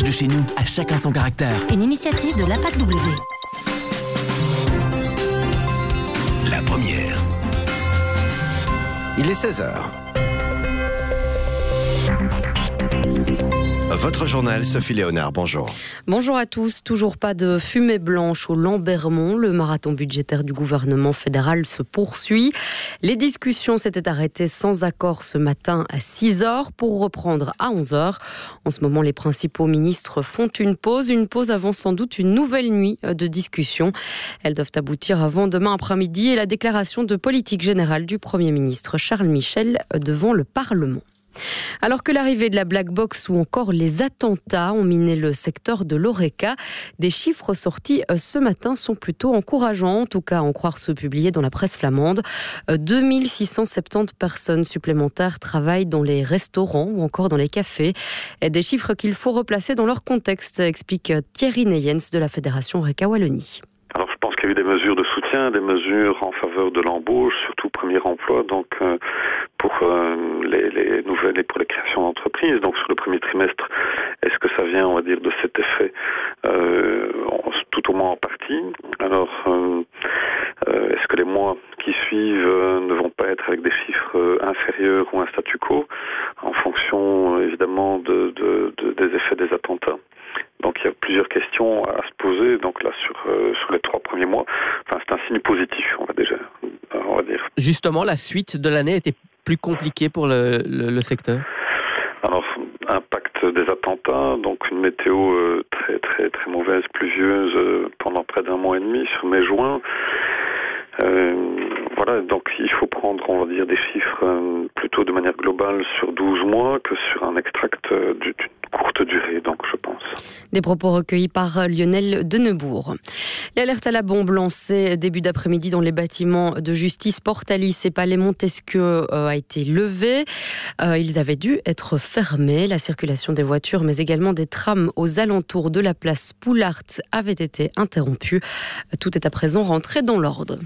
de chez nous, à chacun son caractère. Une initiative de l'APAC W. La première. Il est 16h. Votre journal, Sophie Léonard, bonjour. Bonjour à tous. Toujours pas de fumée blanche au Lambermont. Le marathon budgétaire du gouvernement fédéral se poursuit. Les discussions s'étaient arrêtées sans accord ce matin à 6h pour reprendre à 11h. En ce moment, les principaux ministres font une pause avant sans doute une nouvelle nuit de discussion. Elles doivent aboutir avant demain après-midi et la déclaration de politique générale du Premier ministre Charles Michel devant le Parlement. Alors que l'arrivée de la Black Box ou encore les attentats ont miné le secteur de l'Horeca, des chiffres sortis ce matin sont plutôt encourageants, en tout cas à en croire ceux publiés dans la presse flamande. 2670 personnes supplémentaires travaillent dans les restaurants ou encore dans les cafés. Des chiffres qu'il faut replacer dans leur contexte, explique Thierry Neyens de la Fédération Horeca Wallonie. Alors je pense qu'il y a eu des mesures de soutien, des mesures en faveur de l'embauche, surtout premier emploi, donc pour les nouvelles et pour les créations d'entreprises. Donc sur le premier trimestre, est-ce que ça vient, on va dire, de cet effet tout au moins en partie. Alors est-ce que les mois qui suivent ne vont pas être avec des chiffres inférieurs ou un statu quo en fonction évidemment des effets des attentats? Donc il y a plusieurs questions à se poser. Donc là sur les 3 premiers mois, enfin c'est un signe positif, on va dire. Justement, la suite de l'année était plus compliquée pour le secteur. Alors impact des attentats, donc une météo très très très mauvaise, pluvieuse pendant près d'1 mois et demi sur mai-juin. Voilà, donc il faut prendre, on va dire, des chiffres plutôt de manière globale sur 12 mois que sur un extract d'une courte durée, donc je pense. Des propos recueillis par Lionel Denebourg. L'alerte à la bombe lancée début d'après-midi dans les bâtiments de justice Portalis et Palais Montesquieu a été levée. Ils avaient dû être fermés. La circulation des voitures, mais également des trams aux alentours de la place Poulart avait été interrompue. Tout est à présent rentré dans l'ordre.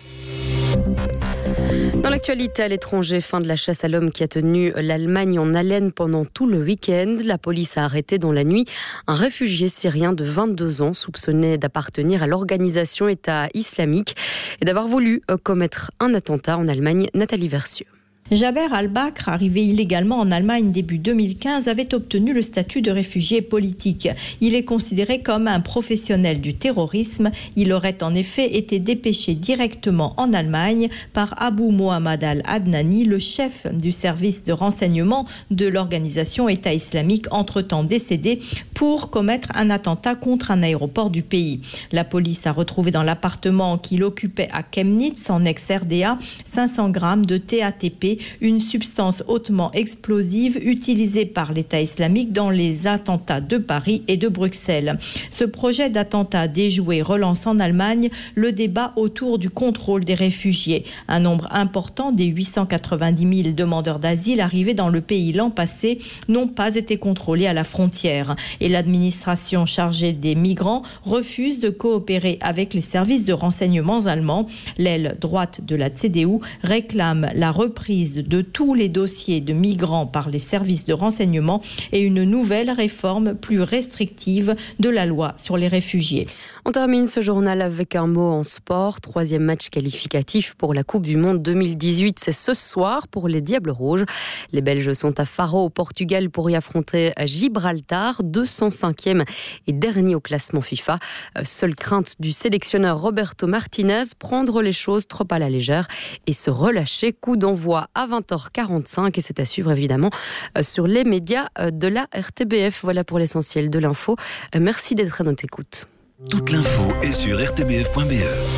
Dans l'actualité à l'étranger, fin de la chasse à l'homme qui a tenu l'Allemagne en haleine pendant tout le week-end. La police a arrêté dans la nuit un réfugié syrien de 22 ans soupçonné d'appartenir à l'organisation État islamique et d'avoir voulu commettre un attentat en Allemagne. Nathalie Versieux. Jaber Al-Bakr, arrivé illégalement en Allemagne début 2015, avait obtenu le statut de réfugié politique. Il est considéré comme un professionnel du terrorisme. Il aurait en effet été dépêché directement en Allemagne par Abu Mohammad al-Adnani, le chef du service de renseignement de l'organisation État islamique, entre-temps décédé, pour commettre un attentat contre un aéroport du pays. La police a retrouvé dans l'appartement qu'il occupait à Chemnitz, en ex-RDA, 500 grammes de TATP, une substance hautement explosive utilisée par l'État islamique dans les attentats de Paris et de Bruxelles. Ce projet d'attentat déjoué relance en Allemagne le débat autour du contrôle des réfugiés. Un nombre important des 890 000 demandeurs d'asile arrivés dans le pays l'an passé n'ont pas été contrôlés à la frontière. Et l'administration chargée des migrants refuse de coopérer avec les services de renseignement allemands. L'aile droite de la CDU réclame la reprise de tous les dossiers de migrants par les services de renseignement et une nouvelle réforme plus restrictive de la loi sur les réfugiés. On termine ce journal avec un mot en sport. 3e match qualificatif pour la Coupe du Monde 2018. C'est ce soir pour les Diables Rouges. Les Belges sont à Faro au Portugal pour y affronter Gibraltar, 205e et dernier au classement FIFA. Seule crainte du sélectionneur Roberto Martinez, prendre les choses trop à la légère et se relâcher. Coup d'envoi à 20h45 et c'est à suivre évidemment sur les médias de la RTBF. Voilà pour l'essentiel de l'info. Merci d'être à notre écoute. Toute l'info est sur rtbf.be.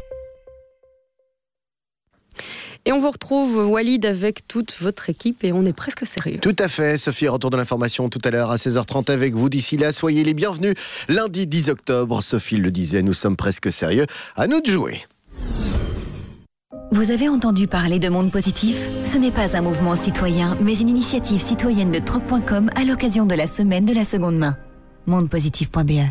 Et on vous retrouve, Walid, avec toute votre équipe et on est presque sérieux. Tout à fait, Sophie, retour de l'information tout à l'heure à 16h30 avec vous. D'ici là, soyez les bienvenus. Lundi 10 octobre, Sophie le disait, nous sommes presque sérieux. À nous de jouer. Vous avez entendu parler de Monde Positif ? Ce n'est pas un mouvement citoyen, mais une initiative citoyenne de troc.com à l'occasion de la semaine de la seconde main. Mondepositif.be.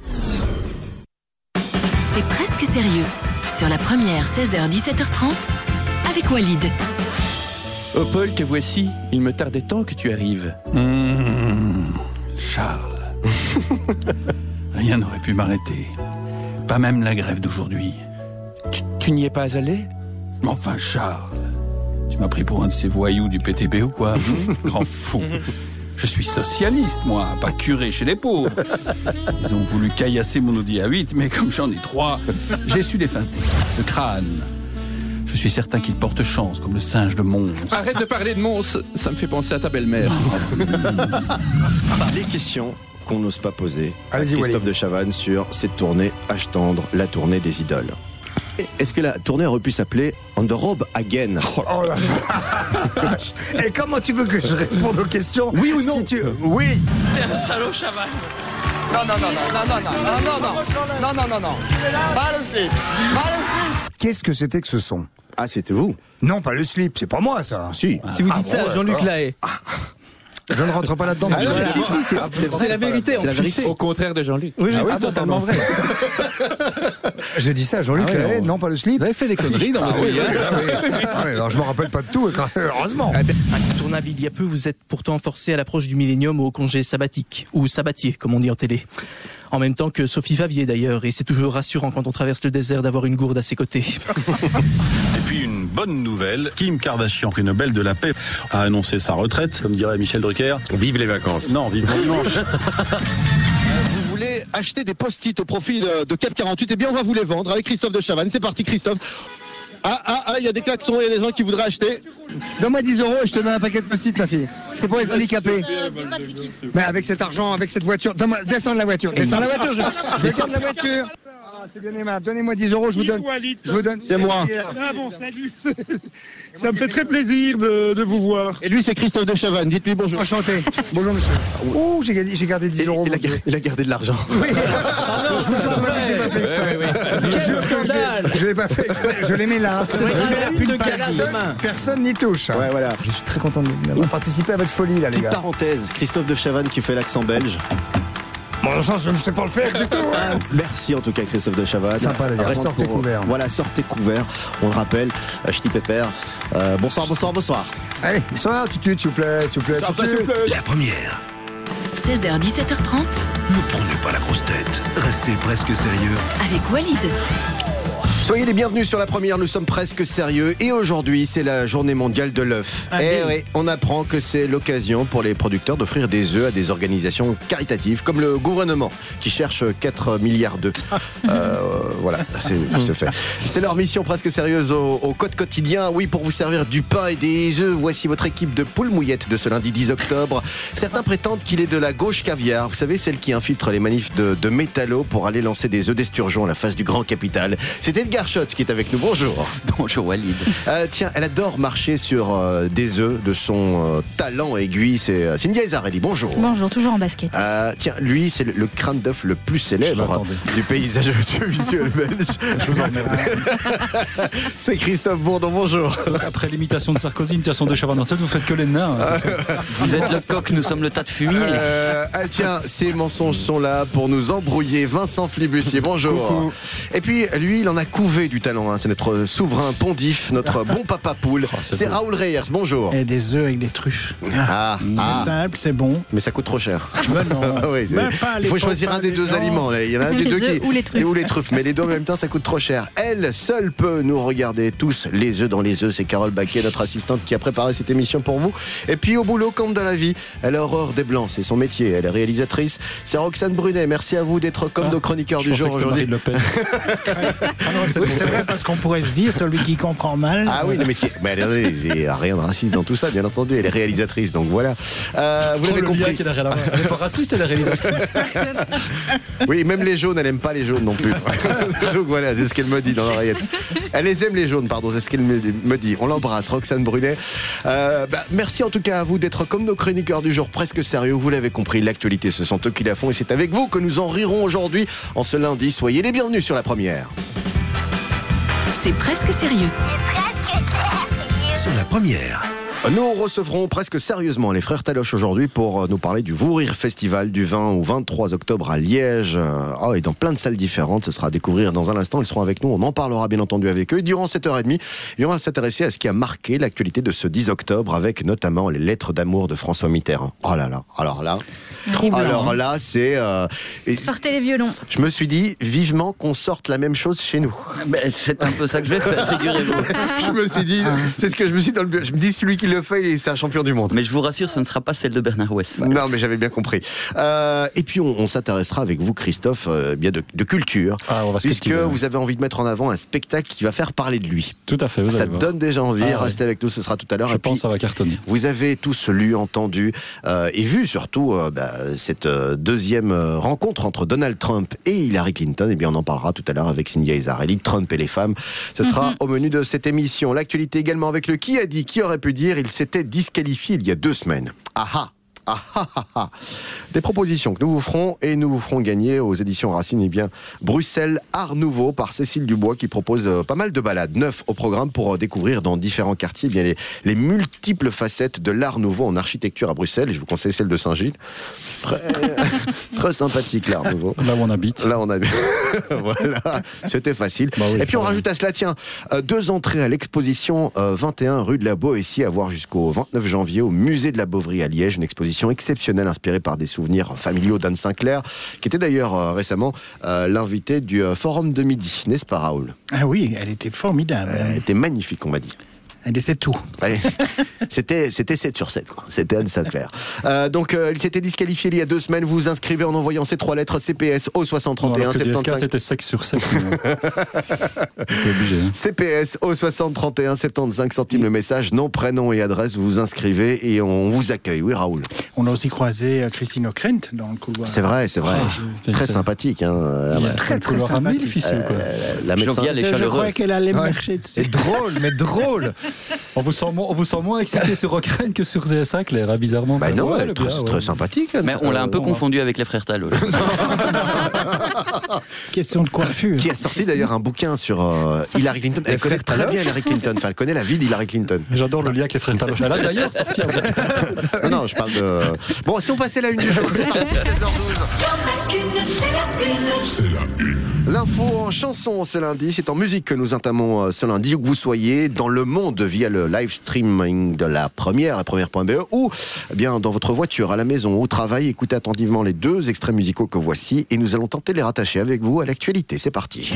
C'est presque sérieux. Sur la première, 16h-17h30, avec Walid. Oh Paul, te voici. Il me tardait tant que tu arrives. Charles, Rien n'aurait pu m'arrêter. Pas même la grève d'aujourd'hui. Tu n'y es pas allé ? Enfin, Charles, tu m'as pris pour un de ces voyous du PTB ou quoi ? Grand fou. Je suis socialiste, moi, pas curé chez les pauvres. Ils ont voulu caillasser mon Audi A8, mais comme j'en ai 3, j'ai su les feinter. Ce crâne, je suis certain qu'il porte chance, comme le singe de Mons. Arrête de parler de Mons, ça me fait penser à ta belle-mère. Les questions qu'on n'ose pas poser à Allez-y, Christophe Walid. de Chavannes sur cette tournée Âge tendre, la tournée des idoles. Est-ce que la tournée aurait pu s'appeler On the Road Again ? Oh la vache. Et comment tu veux que je réponde aux questions ? Oui ou non ? Oui. T'es un salaud, Chavannes. Non. Pas le slip. Qu'est-ce que c'était que ce son ? Ah, c'était vous ? Non, pas le slip, c'est pas moi ça. Si. Si vous dites ça à Jean-Luc Lahaye. Je ne rentre pas là-dedans. Ah, non, C'est la vérité. C'est la vérité. Au contraire de Jean-Luc. Oui, totalement vrai. J'ai dit ça à Jean-Luc Lahaye, non pas le slip. Vous avez fait des conneries dans votre vie. Alors je me rappelle pas de tout, heureusement. Incontournable, il y a peu, vous êtes pourtant forcé à l'approche du millénium au congé sabbatique, ou sabbatier, comme on dit en télé. En même temps que Sophie Favier d'ailleurs, et c'est toujours rassurant quand on traverse le désert d'avoir une gourde à ses côtés. Et puis une bonne nouvelle, Kim Kardashian, prix Nobel de la paix, a annoncé sa retraite, comme dirait Michel Drucker. Vive les vacances. Non, vive le dimanche. Vous voulez acheter des post-it au profit de Cap 48, eh bien on va vous les vendre avec Christophe de Chavannes. C'est parti Christophe. Il y a des klaxons, il y a des gens qui voudraient acheter. Donne-moi 10 € et je te donne un paquet de post-it, ma fille. C'est pour les handicapés. Mais avec cet argent, avec cette voiture, descends de la voiture. Descends de la voiture, je garde la voiture. Ah, c'est bien aimable. Donnez-moi 10 €, je vous donne. C'est moi. Ah bon, salut. Ça me fait très plaisir de vous voir. Et lui c'est Christophe de Chavannes, dites-lui bonjour. Enchanté. Bonjour monsieur. Oh, j'ai gardé 10 €. Il a gardé de l'argent. Oui. J'ai pas fait exprès. Quel scandale. Je l'ai pas fait exprès. Je les mets là. Personne n'y touche. Ouais, voilà. Je suis très content d'avoir participé à votre folie là, les Petite gars. parenthèse, Christophe de Chavannes qui fait l'accent belge. Bon, dans le sens, je ne sais pas le faire du tout. Merci en tout cas Christophe de Chavannes. Sympa d'ailleurs. Vraiment Sortez couverts. Voilà, sortez couverts. On le rappelle, Ch'ti Pépère. Bonsoir. Allez, bonsoir, s'il vous plaît. La première. 16h, 17h30 Ne prenez pas la grosse tête. Restez presque sérieux. avec Walid. Soyez les bienvenus sur la première, nous sommes presque sérieux et aujourd'hui c'est la journée mondiale de l'œuf. Et oui, on apprend que c'est l'occasion pour les producteurs d'offrir des œufs à des organisations caritatives comme le gouvernement qui cherche 4 milliards d'œufs. Voilà, c'est fait. C'est leur mission presque sérieuse au code quotidien. Oui, pour vous servir du pain et des œufs, voici votre équipe de poules mouillettes de ce lundi 10 octobre. Certains prétendent qu'il est de la gauche caviar. Vous savez, celle qui infiltre les manifs de métallo pour aller lancer des œufs d'esturgeon à la face du grand capital. C'était Edgar Schotz qui est avec nous. Bonjour. Bonjour Walid. Tiens, elle adore marcher sur des œufs de son talent aiguille. C'est Cynthia Ezarelli. Bonjour. Bonjour, toujours en basket. Tiens, lui, c'est le crâne d'œuf le plus célèbre du paysage audiovisuel belge. Je vous remercie. C'est Christophe Bourdon. Bonjour. Donc après l'imitation de Sarkozy, l'imitation de Chavannes, vous faites que les nains. Vous êtes le coq, nous sommes le tas de fumier. Tiens, ces mensonges sont là pour nous embrouiller. Vincent Flibussier, bonjour. Coucou. Et puis, lui, il en a couvé du talent. C'est notre souverain pontife, notre bon papa poule. C'est Raoul Reyers, bonjour. Et des œufs avec des truffes. C'est simple, c'est bon. Mais ça coûte trop cher. Non. Oui, il faut choisir un des deux aliments. Là. Il y en a un des deux qui... Ou les truffes. Ou les truffes. Mais les deux en même temps, ça coûte trop cher. Elle seule peut nous regarder tous les œufs dans les œufs. C'est Carole Baquet, notre assistante, qui a préparé cette émission pour vous. Et puis au boulot, comme dans la vie, elle a horreur des blancs. C'est son métier. Elle est réalisatrice. C'est Roxane Brunet. Merci à vous d'être comme nos chroniqueurs du jour aujourd'hui. Oui, c'est vrai, parce qu'on pourrait se dire, celui qui comprend mal. Ah oui, non, mais il n'y a rien de raciste dans tout ça, bien entendu. Elle est réalisatrice, donc voilà. Vous l'avez compris. Elle n'est pas raciste, elle est réalisatrice. Oui, même les jaunes, elle n'aime pas les jaunes non plus. Donc voilà, c'est ce qu'elle me dit dans l'oreillette. Elle les aime les jaunes, pardon, c'est ce qu'elle me dit. On l'embrasse, Roxane Brunet. Merci en tout cas à vous d'être comme nos chroniqueurs du jour, presque sérieux. Vous l'avez compris, l'actualité, ce sont eux qui la font et c'est avec vous que nous en rirons aujourd'hui en ce lundi. Soyez les bienvenus sur la première. C'est presque sérieux. Sur la première. Nous recevrons presque sérieusement les frères Taloche aujourd'hui pour nous parler du Vous Rire Festival du 20 au 23 octobre à Liège. Et dans plein de salles différentes, ce sera à découvrir dans un instant. Ils seront avec nous, on en parlera bien entendu avec eux. Durant 7h30, on va s'intéresser à ce qui a marqué l'actualité de ce 10 octobre avec notamment les lettres d'amour de François Mitterrand. Oh là là, alors là, c'est... Sortez les violons. Je me suis dit, vivement qu'on sorte la même chose chez nous. C'est un peu ça que je vais faire, figurez-vous. Je me suis dit, c'est ce que je me suis dit dans le bureau. Je me dis, celui qui le fait, c'est un champion du monde. Mais je vous rassure, ce ne sera pas celle de Bernard Westphal. Non, mais j'avais bien compris. Et puis, on s'intéressera avec vous, Christophe, bien de culture. Puisque vous avez envie de mettre en avant un spectacle qui va faire parler de lui. Tout à fait, vous ça allez donne déjà envie. Ouais. Restez avec nous, ce sera tout à l'heure. Je pense que ça va cartonner. Vous avez tous lu, entendu et vu surtout cette deuxième rencontre entre Donald Trump et Hillary Clinton. Et bien, on en parlera tout à l'heure avec Cynthia Ezarelli, Trump et les femmes. Ce sera au menu de cette émission. L'actualité également avec le qui a dit, qui aurait pu dire, il s'était disqualifié il y a 2 semaines. Des propositions que nous vous ferons et nous vous ferons gagner aux éditions Racine. Eh bien, Bruxelles Art Nouveau par Cécile Dubois qui propose pas mal de balades, 9 au programme pour découvrir dans différents quartiers bien les multiples facettes de l'art nouveau en architecture à Bruxelles. Je vous conseille celle de Saint-Gilles. Très sympathique l'art nouveau. Là où on habite. Voilà, c'était facile. Et puis on rajoute à cela, 2 entrées à l'exposition 21 rue de la Boétie à voir jusqu'au 29 janvier au musée de la Bovary à Liège, une exposition exceptionnelle inspirée par des souvenirs familiaux d'Anne Sinclair, qui était d'ailleurs récemment l'invité du Forum de Midi, n'est-ce pas Raoul ? Ah oui, elle était formidable. Elle était magnifique, on m'a dit. Elle était tout. C'était 7 sur 7, quoi. C'était Anne Sinclair. Donc, il s'était disqualifié il y a 2 semaines. Vous vous inscrivez en envoyant ces 3 lettres CPS au 6031 75. C'était sexe sur sexe. Obligé. CPS au 6031 75 centimes le message, nom, prénom et adresse. Vous vous inscrivez et on vous accueille. Oui, Raoul. On a aussi croisé Christine Ockrent dans le couloir. C'est vrai. Très sympathique. Très sympathique. Difficile, quoi. La médecin. Je crois qu'elle allait me marcher dessus. C'est drôle. On vous sent moins excité sur Ockrent que sur Sinclair, bizarrement. Non, elle est très sympathique. Mais on l'a un peu confondu avec les frères Taloche. Question de coiffure. Qui a sorti d'ailleurs un bouquin sur Hillary Clinton. Elle connaît très bien Hillary Clinton. Enfin, elle connaît la vie d'Hillary Clinton. J'adore le lien avec les frères Taloche. Elle a d'ailleurs sorti un... Non, je parle de... Bon, si on passait la une du jour, c'est parti, 16h12. C'est la une. L'info en chanson ce lundi, c'est en musique que nous entamons ce lundi, où que vous soyez dans le monde via le live streaming de la première.be ou bien dans votre voiture, à la maison, au travail. Écoutez attentivement les 2 extraits musicaux que voici et nous allons tenter de les rattacher avec vous à l'actualité. C'est parti.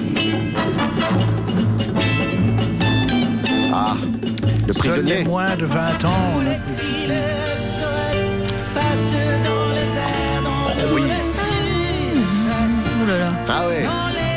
Le prisonnier. Seuls les moins de 20 ans. Oui. Oh là là. Ah ouais.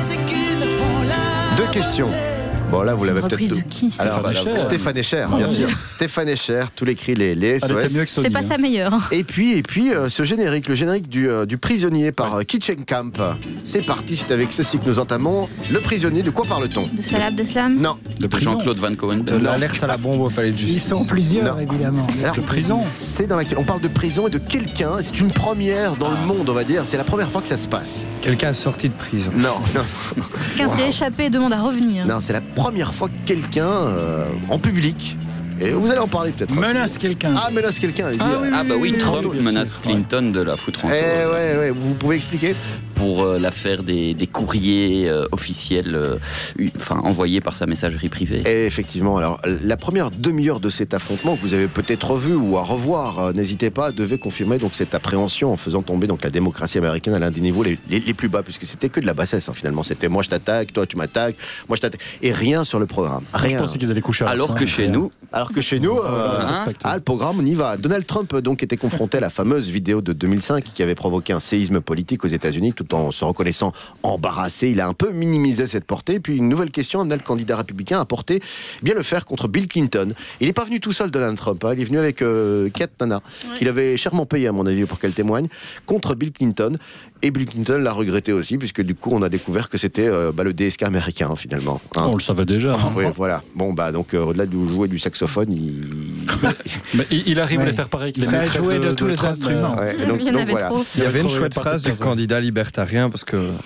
2 questions. Bon, là, vous l'avez peut-être... de qui, Stéphane Escher, bien sûr. Stéphane Escher, tous les cris, les SOS. C'est pas sa meilleure. Et puis ce générique, le générique du prisonnier par Kitchen Camp. C'est parti, c'est avec ceci que nous entamons. Le prisonnier, de quoi parle-t-on ? De Salah Abdeslam ? Non. De Jean-Claude Van Cohen. L'alerte à la bombe au palais de justice. Ils sont plusieurs, évidemment. Alors, de prison. C'est dans laquelle on parle de prison et de quelqu'un. C'est une première dans le monde, on va dire. C'est la première fois que ça se passe. Quelqu'un sorti de prison. Non. Quelqu'un s'est échappé et demande à revenir. Non, c'est la première fois que quelqu'un en public, et vous allez en parler peut-être. Menace quelqu'un. Menace quelqu'un. Trump menace Clinton de la foutre en tôle. Ouais, vous pouvez expliquer ? Pour l'affaire des courriers officiels envoyés par sa messagerie privée. Et effectivement, alors la première demi-heure de cet affrontement que vous avez peut-être revu ou à revoir, n'hésitez pas, devait confirmer donc cette appréhension en faisant tomber donc la démocratie américaine à l'un des niveaux les plus bas, puisque c'était que de la bassesse finalement. C'était moi je t'attaque, toi tu m'attaques, moi je t'attaque, et rien sur le programme. Rien. Je pensais qu'ils allaient coucher. Alors que chez nous, le programme on y va. Donald Trump donc était confronté à la fameuse vidéo de 2005 qui avait provoqué un séisme politique aux États-Unis, tout en se reconnaissant embarrassé. Il a un peu minimisé cette portée. Puis une nouvelle question amena le candidat républicain à porter bien le fer contre Bill Clinton. Il n'est pas venu tout seul, Donald Trump. Il est venu avec Kat Nana, qu'il avait chèrement payé à mon avis pour qu'elle témoigne, contre Bill Clinton. Et Bill Clinton l'a regretté aussi, puisque du coup on a découvert que c'était le DSK américain finalement. On le savait déjà. Oui, voilà. Bon donc au-delà de jouer du saxophone, il arrive à les faire pareil. Il a joué de tous les instruments. Il y en avait trop. Il y avait une chouette phrase du candidat libertarien, parce que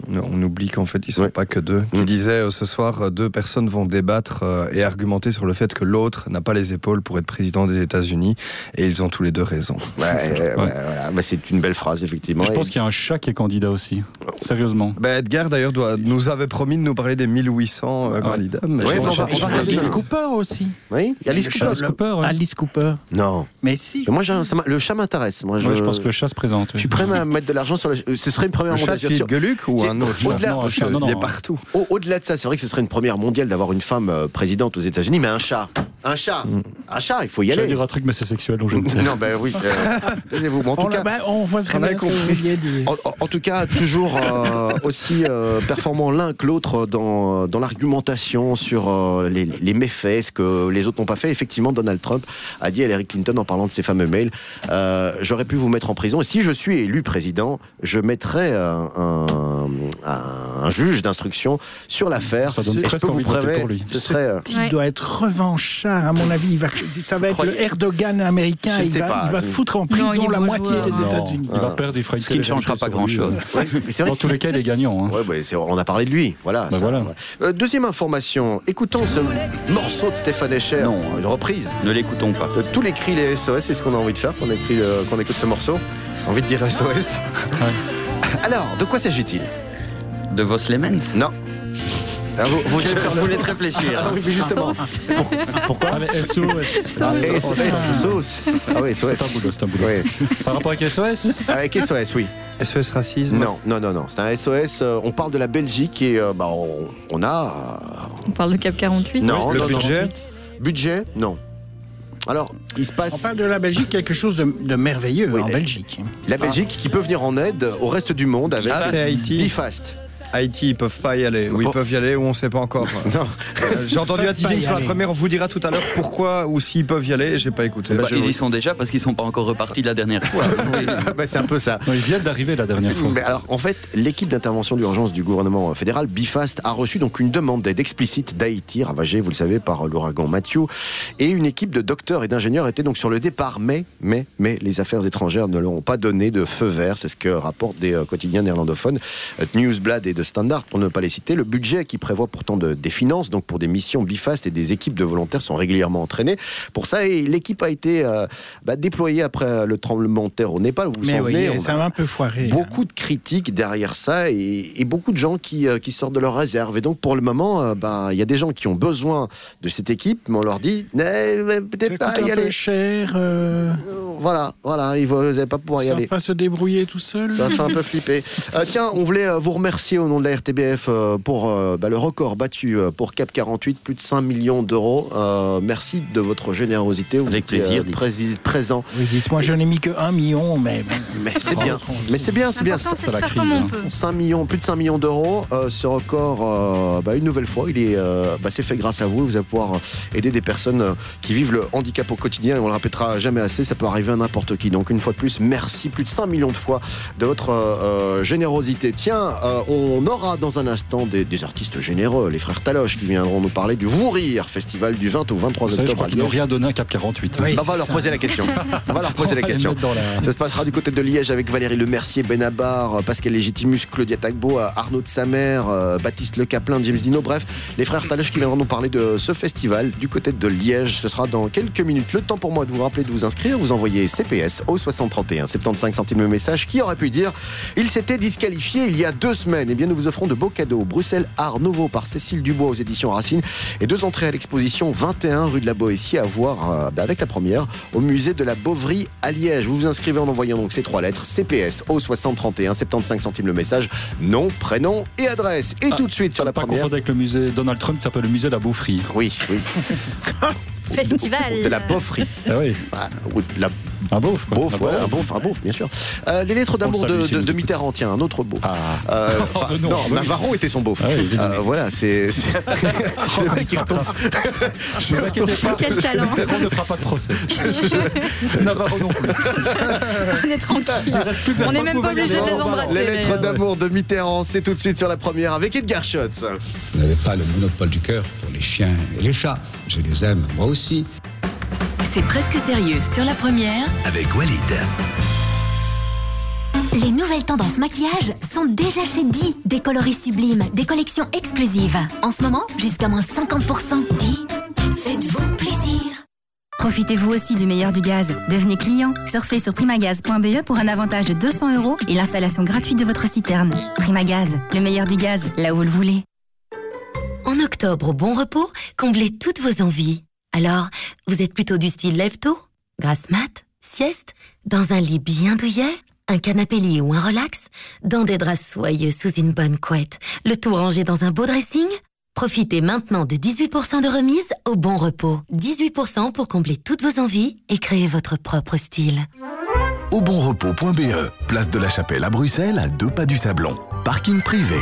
on oublie qu'en fait, ils ne sont pas que deux. Qui disait ce soir, 2 personnes vont débattre et argumenter sur le fait que l'autre n'a pas les épaules pour être président des États-Unis, et ils ont tous les 2 raison. Voilà. Bah, c'est une belle phrase, effectivement. Je pense qu'il y a un chat qui est candidat aussi. Sérieusement. Edgar, d'ailleurs, nous avait promis de nous parler des 1800 candidats. Alice Cooper aussi. Oui, Alice Cooper. Alice Cooper. Non. Mais si. Moi, le chat m'intéresse. Moi, je pense que le chat se présente. Je suis prêt à mettre de l'argent sur le. Ce serait une première mondiale. Le chat de Philippe Geluck ou un autre chat? Il est partout. Au-delà de ça, c'est vrai que ce serait une première mondiale d'avoir une femme présidente aux États-Unis, mais un chat, il faut y aller. Je vais dire un truc, mais c'est sexuel, donc je ne sais. Non, ben oui. Taisez-vous. En tout cas, on voit très bien ce que vous vouliez dire. En tout cas, toujours aussi performant l'un que l'autre dans l'argumentation sur les méfaits, ce que les autres n'ont pas fait. Effectivement, Donald Trump a dit à Hillary Clinton en parlant de ses fameux mails, j'aurais pu vous mettre en prison, et si je suis élu président, je mettrai un juge d'instruction sur l'affaire. Ça donne presque envie de voter pour lui. Il doit être revanchard, à mon avis. Ça va être le Erdogan américain. Il va foutre en prison la moitié des États-Unis. Il va perdre, il fera une Ce qui ne changera pas grand-chose. Dans tous les cas, il est gagnant. On a parlé de lui. Voilà. Deuxième information. Écoutons ce morceau de Stéphane Escher. Non, une reprise. Ne l'écoutons pas. Tous les cris, les SOS, c'est ce qu'on a envie de faire quand on écoute ce morceau. Envie de dire SOS. Alors, de quoi s'agit-il? De Vos Lemens? Non. Alors, vous laissez réfléchir. Ah oui, justement. Pourquoi? SOS. Ah oui, SOS. C'est un boulot. Ça a rapport avec SOS? Avec SOS, oui. SOS racisme? Non. C'est un SOS. On parle de la Belgique et on a. On parle de Cap 48? Non. Le budget? Budget? Non. Alors, il se passe. On parle de la Belgique, quelque chose de merveilleux en Belgique. La Belgique qui peut venir en aide au reste du monde avec Bifast. Haïti, ils peuvent pas y aller. Ou ils peuvent y aller, ou on sait pas encore. J'ai entendu attiser sur la première, on vous dira tout à l'heure pourquoi ou s'ils peuvent y aller, j'ai pas écouté. Ils y sont déjà parce qu'ils sont pas encore repartis de la dernière fois. C'est un peu ça. Non, ils viennent d'arriver la dernière fois. Mais alors, en fait, l'équipe d'intervention d'urgence du gouvernement fédéral, Bifast, a reçu donc une demande d'aide explicite d'Haïti, ravagée, vous le savez, par l'ouragan Matthew. Et une équipe de docteurs et d'ingénieurs était donc sur le départ, mais les affaires étrangères ne leur ont pas donné de feu vert. C'est ce que rapportent des quotidiens néerlandophones, Newsblad et de Standard, pour ne pas les citer. Le budget qui prévoit pourtant des finances, donc pour des missions Bifast, et des équipes de volontaires sont régulièrement entraînées. Pour ça, et l'équipe a été déployée après le tremblement de terre au Népal. Vous vous souvenez, ça va un peu foiré. Beaucoup de critiques derrière ça et beaucoup de gens qui sortent de leur réserve. Et donc pour le moment, il y a des gens qui ont besoin de cette équipe, mais on leur dit peut-être pas y aller. Un peu cher. Voilà, ils n'allaient pas pouvoir y aller. Ça va pas se débrouiller tout seul. Ça fait un peu flipper. Tiens, on voulait vous remercier au nom de la RTBF pour le record battu pour Cap 48, plus de 5 millions d'euros. Merci de votre générosité. Vous Avec plaisir. Présent. Oui, dites-moi, je n'ai mis que 1 million, mais c'est bien. Mais c'est bien. C'est la crise. 5 millions, plus de 5 millions d'euros. Ce record, une nouvelle fois, il est, c'est fait grâce à vous. Vous allez pouvoir aider des personnes qui vivent le handicap au quotidien. Et on le répétera jamais assez. Ça peut arriver à n'importe qui. Donc une fois de plus, merci plus de 5 millions de fois de votre générosité. Tiens, on aura dans un instant des artistes généreux, les frères Taloche, qui viendront nous parler du Vous Rire Festival du 20 au 23 octobre. Je crois qu'ils n'ont rien donné à Cap 48. On va leur poser la question. Ça se passera du côté de Liège avec Valérie Lemercier, Benabar, Pascal Légitimus, Claudia Tagbo, Arnaud de Samer, Baptiste Le Caplin, James Dino. Bref, les frères Taloche qui viendront nous parler de ce festival du côté de Liège. Ce sera dans quelques minutes. Le temps pour moi de vous rappeler de vous inscrire. Vous envoyez CPS au 6031, 75 centimes le message. Qui aurait pu dire il s'était disqualifié il y a 2 semaines? Eh bien, nous vous offrons de beaux cadeaux. Bruxelles Art Nouveau par Cécile Dubois aux éditions Racine et 2 entrées à l'exposition 21 rue de la Boétie à voir avec la première au musée de la Bovry à Liège. Vous vous inscrivez en envoyant donc ces 3 lettres CPS au 6031, 75 centimes le message, nom, prénom et adresse. Et tout de suite sur la première. Pas confondre avec le musée Donald Trump qui s'appelle le musée de la Boufferie. Oui. Festival. De la Boufferie. Ah oui. Un beauf, quoi. Un beauf, bien sûr. Les lettres d'amour de Mitterrand, tiens, un autre beauf. Navarro était son beauf. Voilà, c'est le mec qui retombe. Quel talent. On ne fera pas de procès. Navarro non plus. On est tranquille. On n'est même pas obligé de les embrasser. Les lettres d'amour de Mitterrand, c'est tout de suite sur la première avec Edgar Schutz. Vous n'avez pas le monopole du cœur pour les chiens et les chats. Je les aime, moi aussi. C'est presque sérieux sur la première avec Walid. Les nouvelles tendances maquillage sont déjà chez Di. Des coloris sublimes, des collections exclusives. En ce moment, jusqu'à moins 50%. Di, faites-vous plaisir. Profitez-vous aussi du meilleur du gaz. Devenez client. Surfez sur primagaz.be pour un avantage de 200 € et l'installation gratuite de votre citerne. Primagaz, le meilleur du gaz, là où vous le voulez. En octobre, au Bon Repos, comblez toutes vos envies. Alors, vous êtes plutôt du style lève-tôt, grasse mat, sieste, dans un lit bien douillet, un canapé lit ou un relax, dans des draps soyeux sous une bonne couette, le tout rangé dans un beau dressing? Profitez maintenant de 18% de remise au Bon Repos. 18% pour combler toutes vos envies et créer votre propre style. Aubonrepos.be, place de la Chapelle à Bruxelles, à 2 pas du Sablon. Parking privé.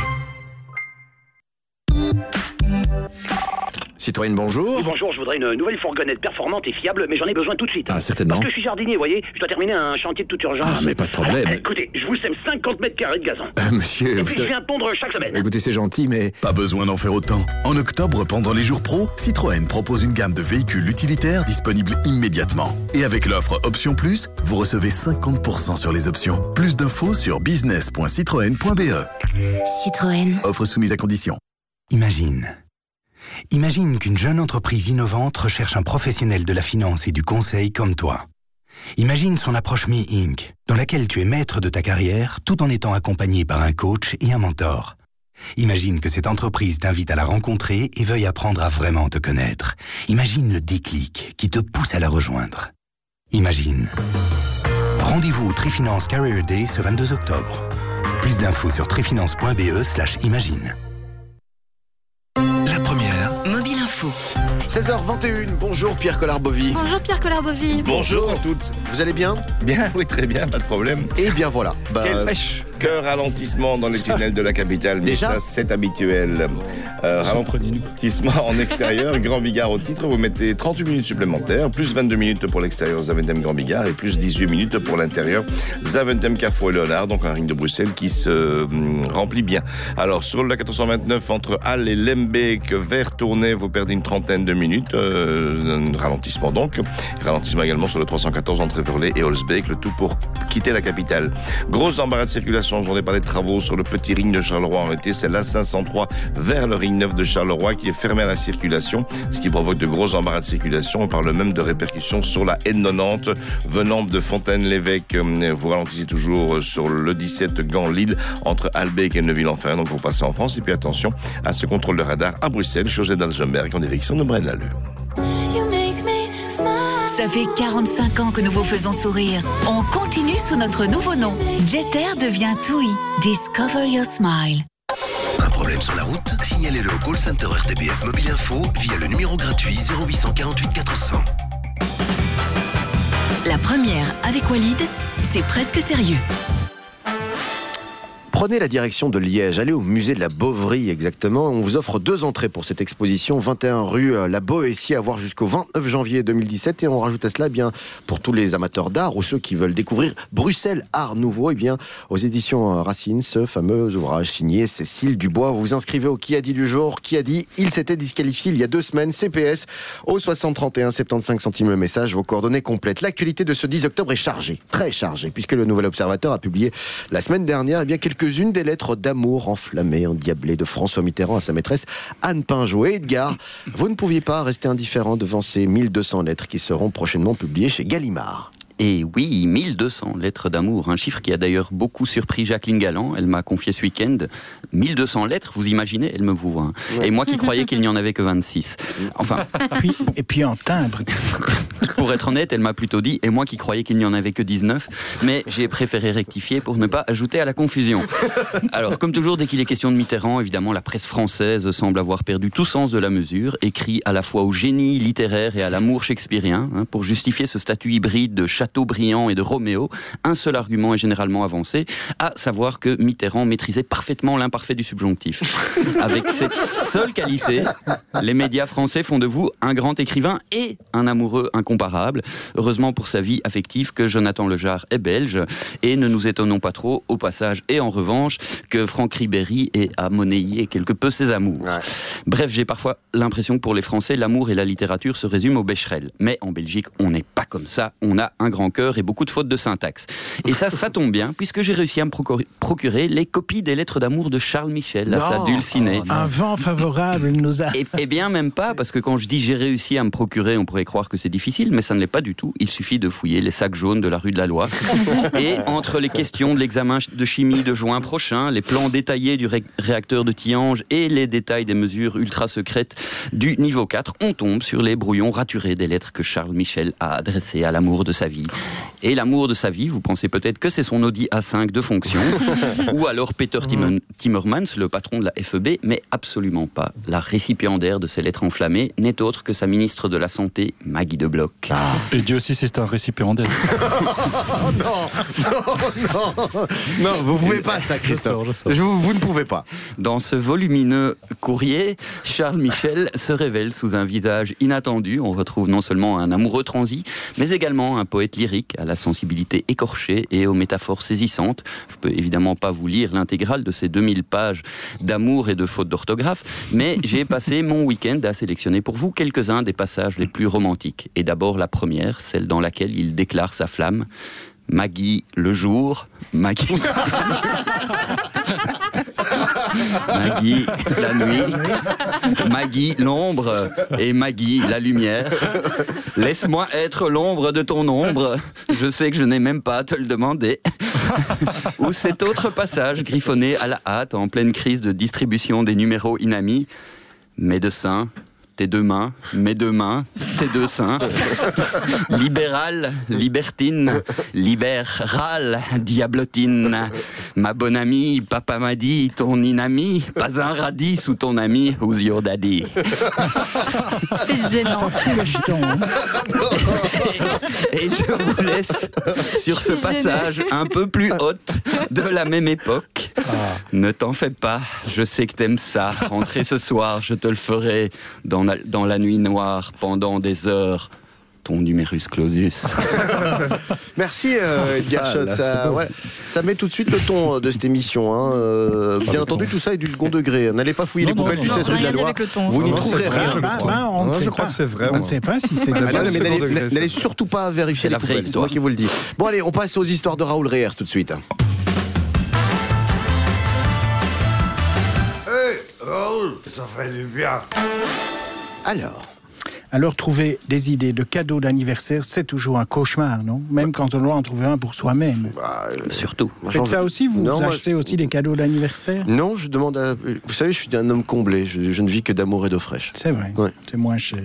Citroën, bonjour. Oui, bonjour, je voudrais une nouvelle fourgonnette performante et fiable, mais j'en ai besoin tout de suite. Ah, certainement. Parce que je suis jardinier, vous voyez, je dois terminer un chantier de toute urgence. Ah, mais pas de problème. Alors, écoutez, je vous sème 50 mètres carrés de gazon. Monsieur... Et puis je viens pondre chaque semaine. Écoutez, c'est gentil, mais... Pas besoin d'en faire autant. En octobre, pendant les jours pro, Citroën propose une gamme de véhicules utilitaires disponibles immédiatement. Et avec l'offre Option Plus, vous recevez 50% sur les options. Plus d'infos sur business.citroën.be. Citroën. Offre soumise à conditions. Imagine qu'une jeune entreprise innovante recherche un professionnel de la finance et du conseil comme toi. Imagine son approche Me Inc., dans laquelle tu es maître de ta carrière tout en étant accompagné par un coach et un mentor. Imagine que cette entreprise t'invite à la rencontrer et veuille apprendre à vraiment te connaître. Imagine le déclic qui te pousse à la rejoindre. Imagine. Rendez-vous au Trifinance Career Day ce 22 octobre. Plus d'infos sur trifinance.be/imagine. La première. Mobile Info. 16h21, bonjour Pierre Collard-Bovy. Bonjour Pierre Collard-Bovy. Bonjour à toutes. Vous allez bien? Bien, oui, très bien, pas de problème. Et bien voilà. Quelle pêche. Cœur ralentissement dans les tunnels de la capitale, mais déjà ça c'est habituel. Ralentissement en extérieur, Grand Bigard au titre, vous mettez 38 minutes supplémentaires, plus 22 minutes pour l'extérieur Zaventem Grand Bigard et plus 18 minutes pour l'intérieur Zaventem Carrefour et Léonard, donc un ring de Bruxelles qui se remplit bien. Alors sur le 429 entre Halle et Lembeek vers Tournai, vous perdez une trentaine de minutes, un ralentissement donc. Ralentissement également sur le 314 entre Everley et Holsbeek, le tout pour quitter la capitale. Gros embarras de circulation engendré par les travaux sur le petit ring de Charleroi en été, c'est l'A503 vers le ring 9 de Charleroi qui est fermé à la circulation, ce qui provoque de gros embarras de circulation. On parle même de répercussions sur la N90 venant de Fontaine-l'Évêque. Vous ralentissez toujours sur le 17 Gand-Lille entre Albeek et Neuville-en-Ferrain, donc pour passer en France. Et puis attention à ce contrôle de radar à Bruxelles, José d'Alzenberg en direction de Braine-l'Alleud. Ça fait 45 ans que nous vous faisons sourire. On continue sous notre nouveau nom. Jeter devient TUI. Discover your smile. Un problème sur la route? Signalez-le au call center RTBF Mobile Info via le numéro gratuit 0848 400. La première avec Walid, c'est presque sérieux. Prenez la direction de Liège, allez au musée de la Boverie exactement. On vous offre 2 entrées pour cette exposition, 21 rue La Boétie, à voir jusqu'au 29 janvier 2017. Et on rajoute à cela, bien, pour tous les amateurs d'art ou ceux qui veulent découvrir Bruxelles Art Nouveau, et bien, aux éditions Racine, ce fameux ouvrage signé Cécile Dubois. Vous vous inscrivez au Qui a dit du jour. Qui a dit? Il s'était disqualifié il y a 2 semaines. CPS au 60 31 75 centimes le message. Vos coordonnées complètes. L'actualité de ce 10 octobre est chargée, très chargée, puisque le Nouvel Observateur a publié la semaine dernière, eh bien, quelques-unes des lettres d'amour enflammées, endiablées de François Mitterrand à sa maîtresse Anne Pinjot. Et Edgar, vous ne pouviez pas rester indifférent devant ces 1200 lettres qui seront prochainement publiées chez Gallimard. Et oui, 1200 lettres d'amour, un chiffre qui a d'ailleurs beaucoup surpris Jacqueline Galland. Elle m'a confié ce week-end 1200 lettres, vous imaginez, elle me vous voit. Et moi qui croyais qu'il n'y en avait que 26. Enfin. Et puis en timbre. Pour être honnête, elle m'a plutôt dit, et moi qui croyais qu'il n'y en avait que 19, mais j'ai préféré rectifier pour ne pas ajouter à la confusion. Alors, comme toujours, dès qu'il est question de Mitterrand, évidemment, la presse française semble avoir perdu tout sens de la mesure, écrit à la fois au génie littéraire et à l'amour shakespearien, pour justifier ce statut hybride de Chateaubriand et de Roméo. Un seul argument est généralement avancé, à savoir que Mitterrand maîtrisait parfaitement l'imparfait du subjonctif. Avec cette seule qualité, les médias français font de vous un grand écrivain et un amoureux incontournable. incomparable. Heureusement pour sa vie affective que Jonathan Lejar est belge et ne nous étonnons pas trop au passage et en revanche que Franck Ribéry ait à monnayer quelque peu ses amours. Ouais. Bref, j'ai parfois l'impression que pour les Français, l'amour et la littérature se résument au Becherel. Mais en Belgique, on n'est pas comme ça. On a un grand cœur et beaucoup de fautes de syntaxe. Et ça tombe bien puisque j'ai réussi à me procurer les copies des lettres d'amour de Charles Michel à sa dulcinée. Un vent favorable nous a... Eh bien, même pas, parce que quand je dis j'ai réussi à me procurer, on pourrait croire que c'est difficile, mais ça ne l'est pas du tout. Il suffit de fouiller les sacs jaunes de la rue de la Loi. Et entre les questions de l'examen de chimie de juin prochain, les plans détaillés du réacteur de Tihange et les détails des mesures ultra secrètes du niveau 4, on tombe sur les brouillons raturés des lettres que Charles Michel a adressées à l'amour de sa vie. Et l'amour de sa vie, vous pensez peut-être que c'est son Audi A5 de fonction, ou alors Peter Timmermans, le patron de la FEB, mais absolument pas. La récipiendaire de ces lettres enflammées n'est autre que sa ministre de la Santé, Maggie de Bloch. Et Dieu aussi, c'est un récipiendaire. Non, vous pouvez pas ça, Christophe. Vous ne pouvez pas. Dans ce volumineux courrier, Charles Michel se révèle sous un visage inattendu. On retrouve non seulement un amoureux transi, mais également un poète lyrique à la sensibilité écorchée et aux métaphores saisissantes. Je peux évidemment pas vous lire l'intégrale de ces 2000 pages d'amour et de fautes d'orthographe, mais j'ai passé mon week-end à sélectionner pour vous quelques-uns des passages les plus romantiques. Et d'abord la première, celle dans laquelle il déclare sa flamme. Maggie le jour, Maggie... Maggie la nuit, Maggie l'ombre et Maggie la lumière. Laisse-moi être l'ombre de ton ombre, je sais que je n'ai même pas à te le demander. Ou cet autre passage griffonné à la hâte en pleine crise de distribution des numéros inamis. Médecin, tes deux mains, mes deux mains, tes deux seins. Libéral, libertine, libérale, diablotine. Ma bonne amie, papa m'a dit, ton inami, pas un radis sous ton ami, who's your daddy. C'est gênant. Ça fout le jeton. Et je vous laisse sur ce passage un peu plus haute de la même époque. Ne t'en fais pas, je sais que t'aimes ça. Rentrer ce soir, je te le ferai dans la nuit noire pendant des heures. Ton numerus clausus. Merci Edgar Schott. Ça met tout de suite le ton de cette émission. Hein. Bien entendu, tout ça est du second degré. N'allez pas fouiller les poubelles du 16 rue de la Loi. Vous n'y trouverez rien. Je crois que c'est vrai. On ne sait pas si c'est mais n'allez surtout pas vérifier les poubelles. C'est moi qui vous le dis. Bon allez, on passe aux histoires de Raoul Reyers tout de suite. Hey Raoul, ça fait du bien. Alors, trouver des idées de cadeaux d'anniversaire, c'est toujours un cauchemar, non ? Même quand on doit en trouver un pour soi-même. Surtout. Faites ça aussi, vous achetez aussi des cadeaux d'anniversaire ? Non, je demande à... Vous savez, je suis un homme comblé. Je ne vis que d'amour et d'eau fraîche. C'est vrai, c'est moins cher.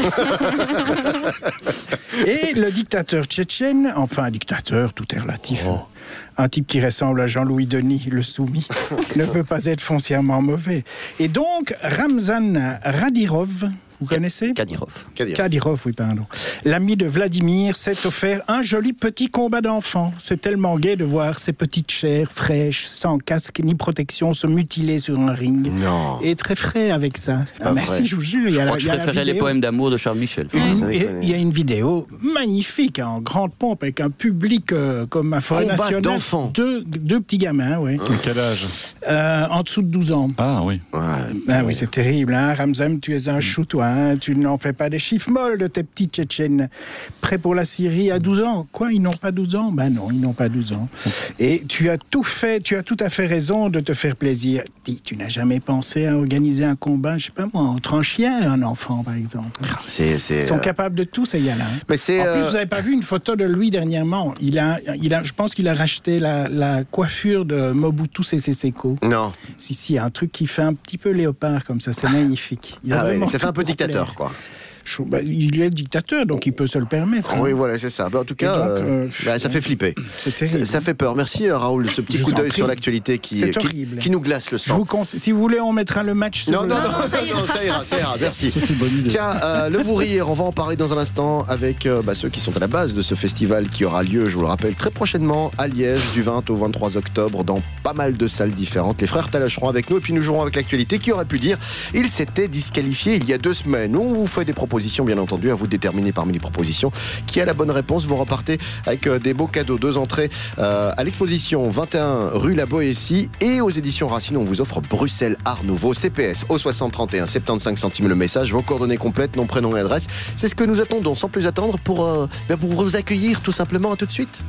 Et le dictateur tchétchène, enfin un dictateur, tout est relatif. Un type qui ressemble à Jean-Louis Denis, le soumis, ne peut pas être foncièrement mauvais. Et donc, Ramzan Kadyrov... Vous connaissez ? Kadyrov, oui, pardon. L'ami de Vladimir s'est offert un joli petit combat d'enfants. C'est tellement gai de voir ces petites chairs fraîches, sans casque ni protection, se mutiler sur un ring. Non. Et très frais avec ça. Merci, je vous jure. Je crois que je préférais les poèmes d'amour de Charles Michel. Il y a une vidéo magnifique, en grande pompe, avec un public comme un forêt nationale. D'enfants. Deux petits gamins, oui. Quel âge ? En dessous de 12 ans. Ah oui. Oui, c'est terrible. Hein. Ramzan, tu es un chou, toi. Hein. Tu n'en fais pas des chiffres molles de tes petits Tchétchènes. Prêts pour la Syrie à 12 ans. Quoi, ils n'ont pas 12 ans ? Ben non, ils n'ont pas 12 ans. Et tu as tout à fait raison de te faire plaisir. Tu n'as jamais pensé à organiser un combat, je sais pas moi, entre un chien et un enfant, par exemple. Ils sont capables de tout, ces gars-là. Hein. En plus, vous n'avez pas vu une photo de lui dernièrement ? Je pense qu'il a racheté la coiffure de Mobutu Sese Seko. Non. Si, un truc qui fait un petit peu léopard comme ça, c'est magnifique. C'est un peu dictateur, quoi. Il est dictateur, donc il peut se le permettre. Oui, voilà, c'est ça. En tout cas, ça fait flipper. C'est terrible. Ça fait peur. Merci Raoul, ce petit coup d'œil sur l'actualité qui nous glace le sang. Si vous voulez, on mettra le match sur Non, ça ira, merci. C'est une bonne idée. Tiens, le vous rire, on va en parler dans un instant avec ceux qui sont à la base de ce festival qui aura lieu, je vous le rappelle, très prochainement à Liège, du 20 au 23 octobre, dans pas mal de salles différentes. Les frères Taloche seront avec nous et puis nous jouerons avec l'actualité qui aurait pu dire il s'était disqualifié il y a 2 semaines. On vous fait des propositions propositions, bien entendu. À vous de déterminer parmi les propositions qui a la bonne réponse. Vous repartez avec des beaux cadeaux. 2 entrées à l'exposition 21 rue La Boétie et aux éditions Racine. On vous offre Bruxelles Art Nouveau. CPS au 60 31 75 centimes le message. Vos coordonnées complètes, nom, prénom et adresse. C'est ce que nous attendons sans plus attendre pour vous accueillir tout simplement. À tout de suite.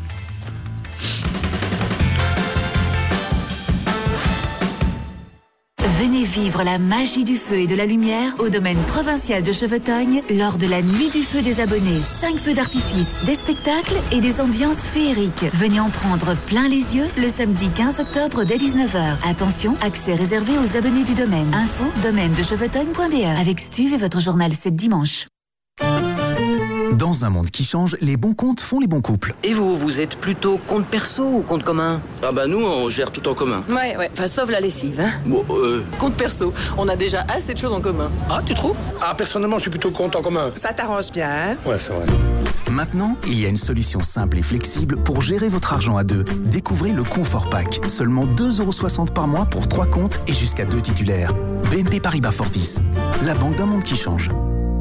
Venez vivre la magie du feu et de la lumière au domaine provincial de Chevetogne lors de la Nuit du Feu des abonnés. 5 feux d'artifice, des spectacles et des ambiances féeriques. Venez en prendre plein les yeux le samedi 15 octobre dès 19h. Attention, accès réservé aux abonnés du domaine. Info, domaine de chevetogne.be. Avec Stuve et votre journal 7 dimanche. Dans un monde qui change, les bons comptes font les bons couples. Et vous êtes plutôt compte perso ou compte commun? Ah bah nous, on gère tout en commun. Ouais, enfin sauf la lessive, hein. Bon, Compte perso, on a déjà assez de choses en commun. Ah, tu trouves? Ah, personnellement, je suis plutôt compte en commun. Ça t'arrange bien, hein? Ouais, c'est vrai. Maintenant, il y a une solution simple et flexible pour gérer votre argent à deux. Découvrez le Confort Pack. Seulement 2,60 € par mois pour 3 comptes et jusqu'à 2 titulaires. BNP Paribas Fortis, la banque d'un monde qui change.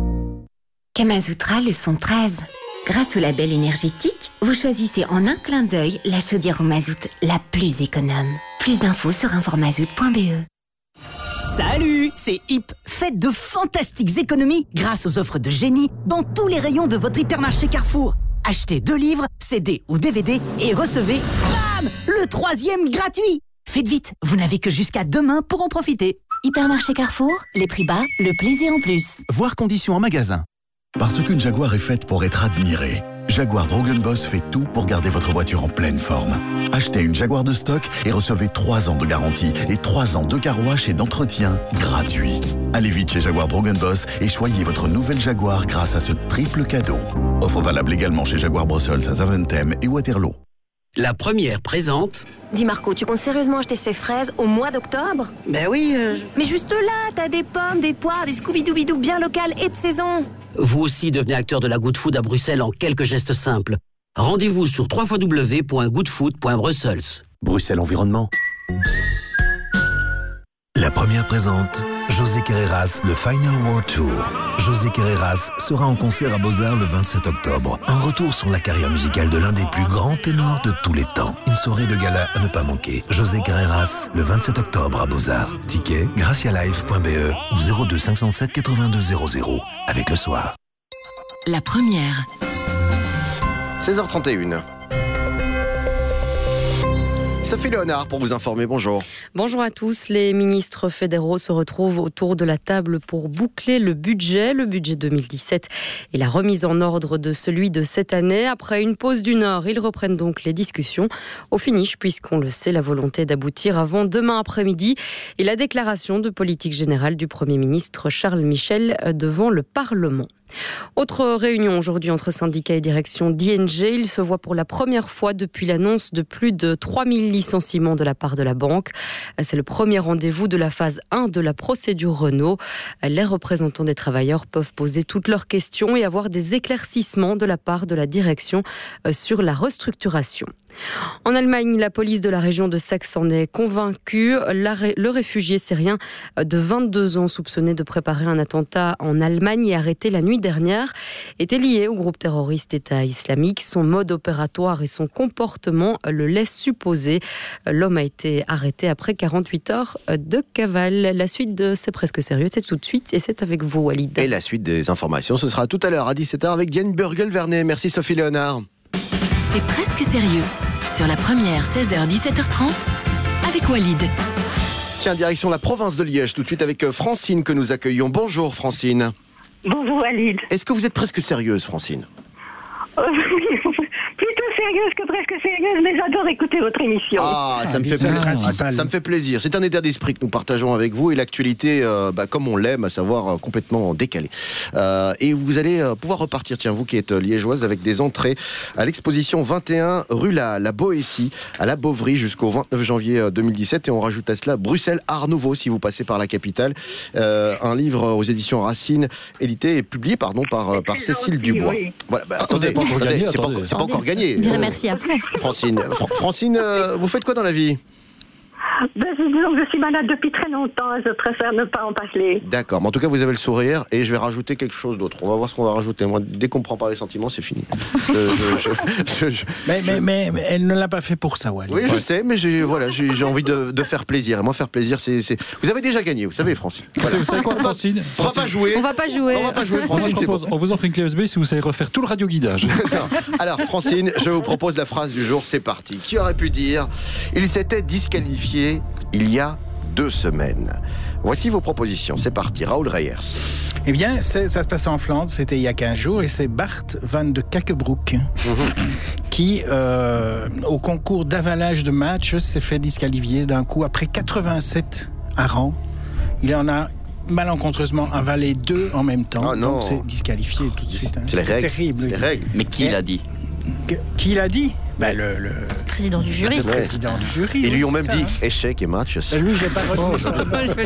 Kamasutra leçon 13. Grâce au label énergétique, vous choisissez en un clin d'œil la chaudière au mazout la plus économe. Plus d'infos sur informazout.be. Salut, c'est Hip. Faites de fantastiques économies grâce aux offres de génie dans tous les rayons de votre hypermarché Carrefour. Achetez 2 livres, CD ou DVD et recevez, bam, le 3e gratuit. Faites vite, vous n'avez que jusqu'à demain pour en profiter. Hypermarché Carrefour, les prix bas, le plaisir en plus. Voir conditions en magasin. Parce qu'une Jaguar est faite pour être admirée. Jaguar Drogen Boss fait tout pour garder votre voiture en pleine forme. Achetez une Jaguar de stock et recevez 3 ans de garantie et 3 ans de car wash et d'entretien gratuits. Allez vite chez Jaguar Drogen Boss et choyez votre nouvelle Jaguar grâce à ce triple cadeau. Offre valable également chez Jaguar Brussels à Zaventem et Waterloo. La première présente. Dis Marco, tu comptes sérieusement acheter ces fraises au mois d'octobre? Ben oui. Mais juste là, t'as des pommes, des poires, des Scooby-Doo bien locales et de saison. Vous aussi devenez acteur de la Good Food à Bruxelles en quelques gestes simples. Rendez-vous sur www.goodfood.brussels. Bruxelles Environnement. La première présente, José Carreras, le Final World Tour. José Carreras sera en concert à Beaux-Arts le 27 octobre. Un retour sur la carrière musicale de l'un des plus grands ténors de tous les temps. Une soirée de gala à ne pas manquer. José Carreras, le 27 octobre à Beaux-Arts. Ticket, gracialive.be ou 02 507 82 00. Avec le soir. La première. 16h31. Sophie Léonard pour vous informer, bonjour. Bonjour à tous. Les ministres fédéraux se retrouvent autour de la table pour boucler le budget 2017 et la remise en ordre de celui de cette année. Après une pause d'1 heure, ils reprennent donc les discussions au finish, puisqu'on le sait, la volonté d'aboutir avant demain après-midi et la déclaration de politique générale du Premier ministre Charles Michel devant le Parlement. Autre réunion aujourd'hui entre syndicats et direction d'ING. Il se voit pour la première fois depuis l'annonce de plus de 3000 licenciements de la part de la banque. C'est le premier rendez-vous de la phase 1 de la procédure Renault. Les représentants des travailleurs peuvent poser toutes leurs questions et avoir des éclaircissements de la part de la direction sur la restructuration. En Allemagne, la police de la région de Saxe en est convaincue. Le réfugié syrien de 22 ans soupçonné de préparer un attentat en Allemagne et arrêté la nuit dernière était lié au groupe terroriste État islamique. Son mode opératoire et son comportement le laissent supposer. L'homme a été arrêté après 48 heures de cavale. La suite de C'est presque sérieux, c'est tout de suite et c'est avec vous, Walid. Et la suite des informations, ce sera tout à l'heure à 17h avec Diane Burgel-Vernet. Merci Sophie Léonard. C'est presque sérieux. Sur la première, 16h-17h30, avec Walid. Tiens, direction la province de Liège, tout de suite avec Francine que nous accueillons. Bonjour Francine. Bonjour Walid. Est-ce que vous êtes presque sérieuse, Francine? Plutôt sérieuse que presque sérieuse, mais j'adore écouter votre émission. Ah, ça me fait plaisir. C'est un état d'esprit que nous partageons avec vous et l'actualité, comme on l'aime, à savoir complètement décalée. Et vous allez pouvoir repartir, tiens, vous qui êtes liégeoise, avec des entrées à l'exposition 21 rue la Boétie, à la Beauvry, jusqu'au 29 janvier 2017. Et on rajoute à cela Bruxelles Art Nouveau, si vous passez par la capitale. Un livre aux éditions Racine, édité et publié par Cécile Dubois. Oui. Voilà, attendez, c'est pas encore gagné. Je dirais merci après. Francine, vous faites quoi dans la vie? Disons que je suis malade depuis très longtemps et je préfère ne pas en parler. D'accord, mais en tout cas vous avez le sourire et je vais rajouter quelque chose d'autre. On va voir ce qu'on va rajouter. Moi, dès qu'on prend par les sentiments, c'est fini. Mais elle ne l'a pas fait pour ça, Wally. Oui, je sais, mais j'ai envie de faire plaisir. Et moi, faire plaisir, c'est... Vous avez déjà gagné, vous savez, Francine. Voilà. Vous savez quoi, Francine? On va pas jouer. On va pas jouer. Francine, on vous offre une clé USB si vous savez refaire tout le radioguidage. Alors, Francine, je vous propose la phrase du jour, c'est parti. Qui aurait pu dire « Il s'était disqualifié il y a 2 semaines ». Voici vos propositions, c'est parti. Raoul Reyers. Eh bien, ça se passait en Flandre, c'était il y a 15 jours, et c'est Bart van de Kakebroek qui, au concours d'avalage de match, s'est fait disqualifier d'un coup après 87 à rang. Il en a malencontreusement avalé 2 en même temps, donc c'est disqualifié tout de suite. C'est terrible. C'est les règles. Mais qui l'a dit? Qui l'a dit? Le président du jury. Le président du jury. Ils lui ont même ça, dit échec et match. Lui, j'ai pas retenu ça.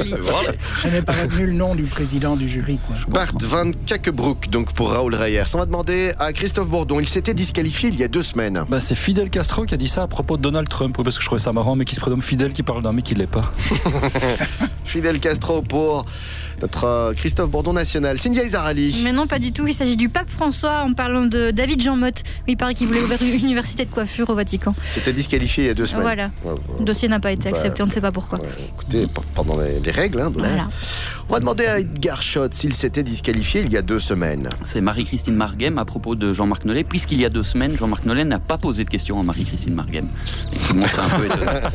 Je n'ai pas retenu le nom du président du jury. Bart van Kakebroek, donc pour Raoul Reyers. On va demander à Christophe Bourdon. Il s'était disqualifié il y a 2 semaines. C'est Fidel Castro qui a dit ça à propos de Donald Trump. Parce que je trouvais ça marrant, mais qui se prénomme Fidel, qui parle d'un mec qui l'est pas. Fidel Castro pour notre Christophe Bourdon national. Cynthia Izarali. Mais non, pas du tout. Il s'agit du pape François en parlant de David Jean Motte. Il paraît qu'il voulait ouvrir une université de coëffure au Vatican. C'était disqualifié il y a 2 semaines. Voilà. Le dossier n'a pas été accepté, on ne sait pas pourquoi. Écoutez, pendant les règles. Voilà. On va demander à Edgar Schott s'il s'était disqualifié il y a 2 semaines. C'est Marie-Christine Marguem à propos de Jean-Marc Nollet, puisqu'il y a 2 semaines, Jean-Marc Nollet n'a pas posé de questions à Marie-Christine Marguem. Et tout le monde s'est un peu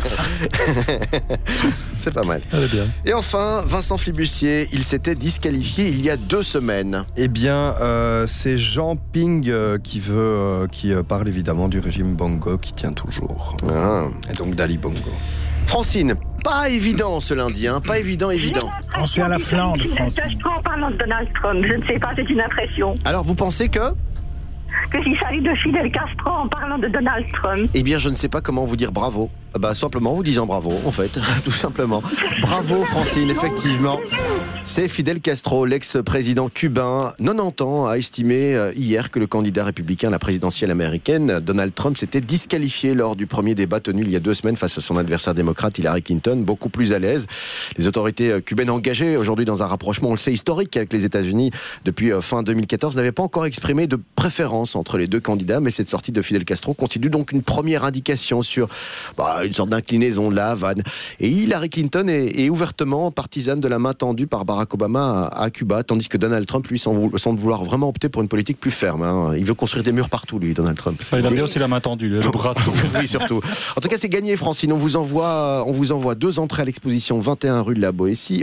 étonné. C'est pas mal. Bien. Et enfin, Vincent Flibustier, il s'était disqualifié il y a 2 semaines. Eh bien, c'est Jean Ping qui parle évidemment du régime Bongo qui tient toujours. Et donc d'Ali Bongo. Francine, pas évident ce lundi, pas évident. On sait à la Flandre, Francine. En parlant de Donald Trump, je ne sais pas, c'est une impression. Alors, vous pensez que s'il s'agit de Fidel Castro en parlant de Donald Trump. Eh bien, je ne sais pas comment vous dire bravo. Simplement en vous disant bravo, en fait, tout simplement. Bravo, Francine, effectivement. C'est Fidel Castro, l'ex-président cubain, 90 ans, a estimé hier que le candidat républicain à la présidentielle américaine, Donald Trump, s'était disqualifié lors du premier débat tenu il y a 2 semaines face à son adversaire démocrate Hillary Clinton, beaucoup plus à l'aise. Les autorités cubaines engagées aujourd'hui dans un rapprochement, on le sait, historique avec les États-Unis depuis fin 2014, n'avaient pas encore exprimé de préférence entre les 2 candidats, mais cette sortie de Fidel Castro constitue donc une première indication sur une sorte d'inclinaison de la Havane. Et Hillary Clinton est ouvertement partisane de la main tendue par Barack Obama à Cuba, tandis que Donald Trump, lui, semble vouloir vraiment opter pour une politique plus ferme. Il veut construire des murs partout, lui, Donald Trump. Il a bien aussi la main tendue, le bras. Oui, surtout. En tout cas, c'est gagné, Francine. On vous envoie 2 entrées à l'exposition 21 rue la Boétie.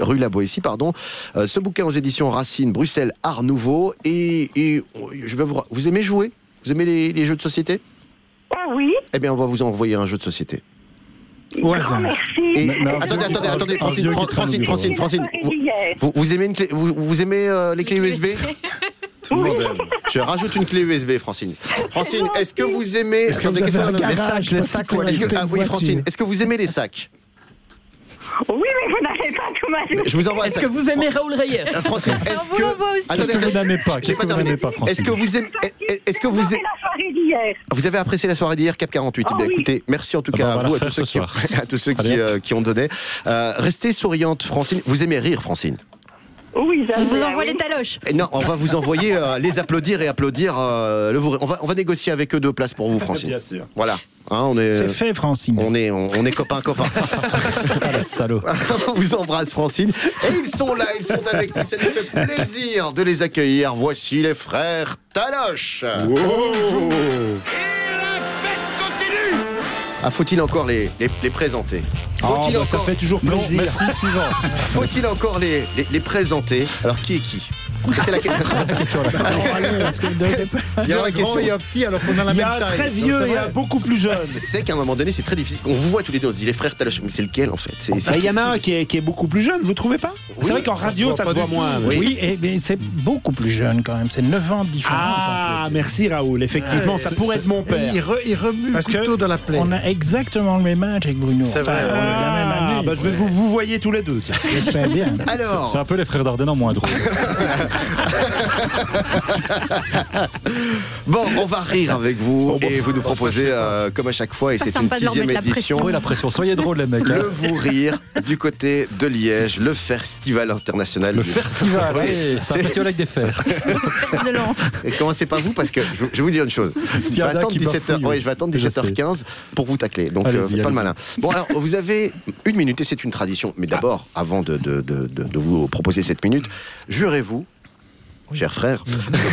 Ce bouquin aux éditions Racine, Bruxelles, Art Nouveau. Et je vais vous aimez jouer? Vous aimez les jeux de société? Oh oui. Eh bien, on va vous envoyer un jeu de société. Au hasard. Merci. Attendez, Francine. Vous aimez vous aimez les clés USB? Tout le monde aime. Je rajoute une clé USB, Francine. Francine, est-ce que vous aimez les sacs? Oui, Francine, est-ce que vous aimez les sacs? Oui, mais vous n'avez pas tout ma. Je vous envoie. Est-ce que vous aimez Raoul Reyers? Francine, est-ce que vous n'aimez pas? Qu'est-ce que vous n'aimez pas, Francine? Est-ce que vous aimez la soirée d'hier? Vous avez apprécié la soirée d'hier, Cap 48. Oh, oui. Écoutez, merci en tout cas à vous, à tous ceux qui ont donné. Restez souriante, Francine. Vous aimez rire, Francine? Oui, on vous envoie les taloches. Non, on va vous envoyer les applaudir et applaudir on va négocier avec eux 2 places pour vous, Francine. Bien sûr. Voilà. C'est fait, Francine. On est copains. Ah, salaud. On vous embrasse, Francine. Et ils sont là, ils sont avec nous. Ça nous fait plaisir de les accueillir. Voici les frères Taloche. Wow. Faut-il encore les présenter? Ça fait toujours plaisir. Non, merci, suivant. Faut-il encore les présenter? Alors, qui est qui? C'est la question. Il y a un grand et un petit, alors qu'on a la même taille. Il y a un très vieux et un beaucoup plus jeune. C'est qu'à un moment donné, c'est très difficile. On vous voit tous les deux, on se dit les frères Taloche, mais c'est lequel en fait? Il y en a un qui est beaucoup plus jeune, vous trouvez pas? C'est vrai qu'en radio, ça se voit moins. Oui, mais c'est beaucoup plus jeune quand même. C'est 9 ans de différence. Ah, merci Raoul. Effectivement, ça pourrait être mon père. Il remue le couteau dans la plaie. On a exactement le même âge avec Bruno. C'est vrai. La même année. Je vais vous voyez tous les deux. J'espère bien. Alors, c'est un peu les frères Dardenne en moins drôle. Bon, on va rire avec vous et vous nous proposez, comme à chaque fois, et c'est une 6e édition. Oui, la pression. Soyez drôles, les mecs. Le Vous Rire du côté de Liège, le Festival international. Le festival, oui, c'est un festival avec des fers. Et commencez pas vous, parce que je vais vous dire une chose. Je vais attendre 17h15 pour vous tacler. Donc, c'est pas le malin. Bon, alors, vous avez une minute et c'est une tradition. Mais d'abord, avant de vous proposer cette minute, jurez-vous, cher frère,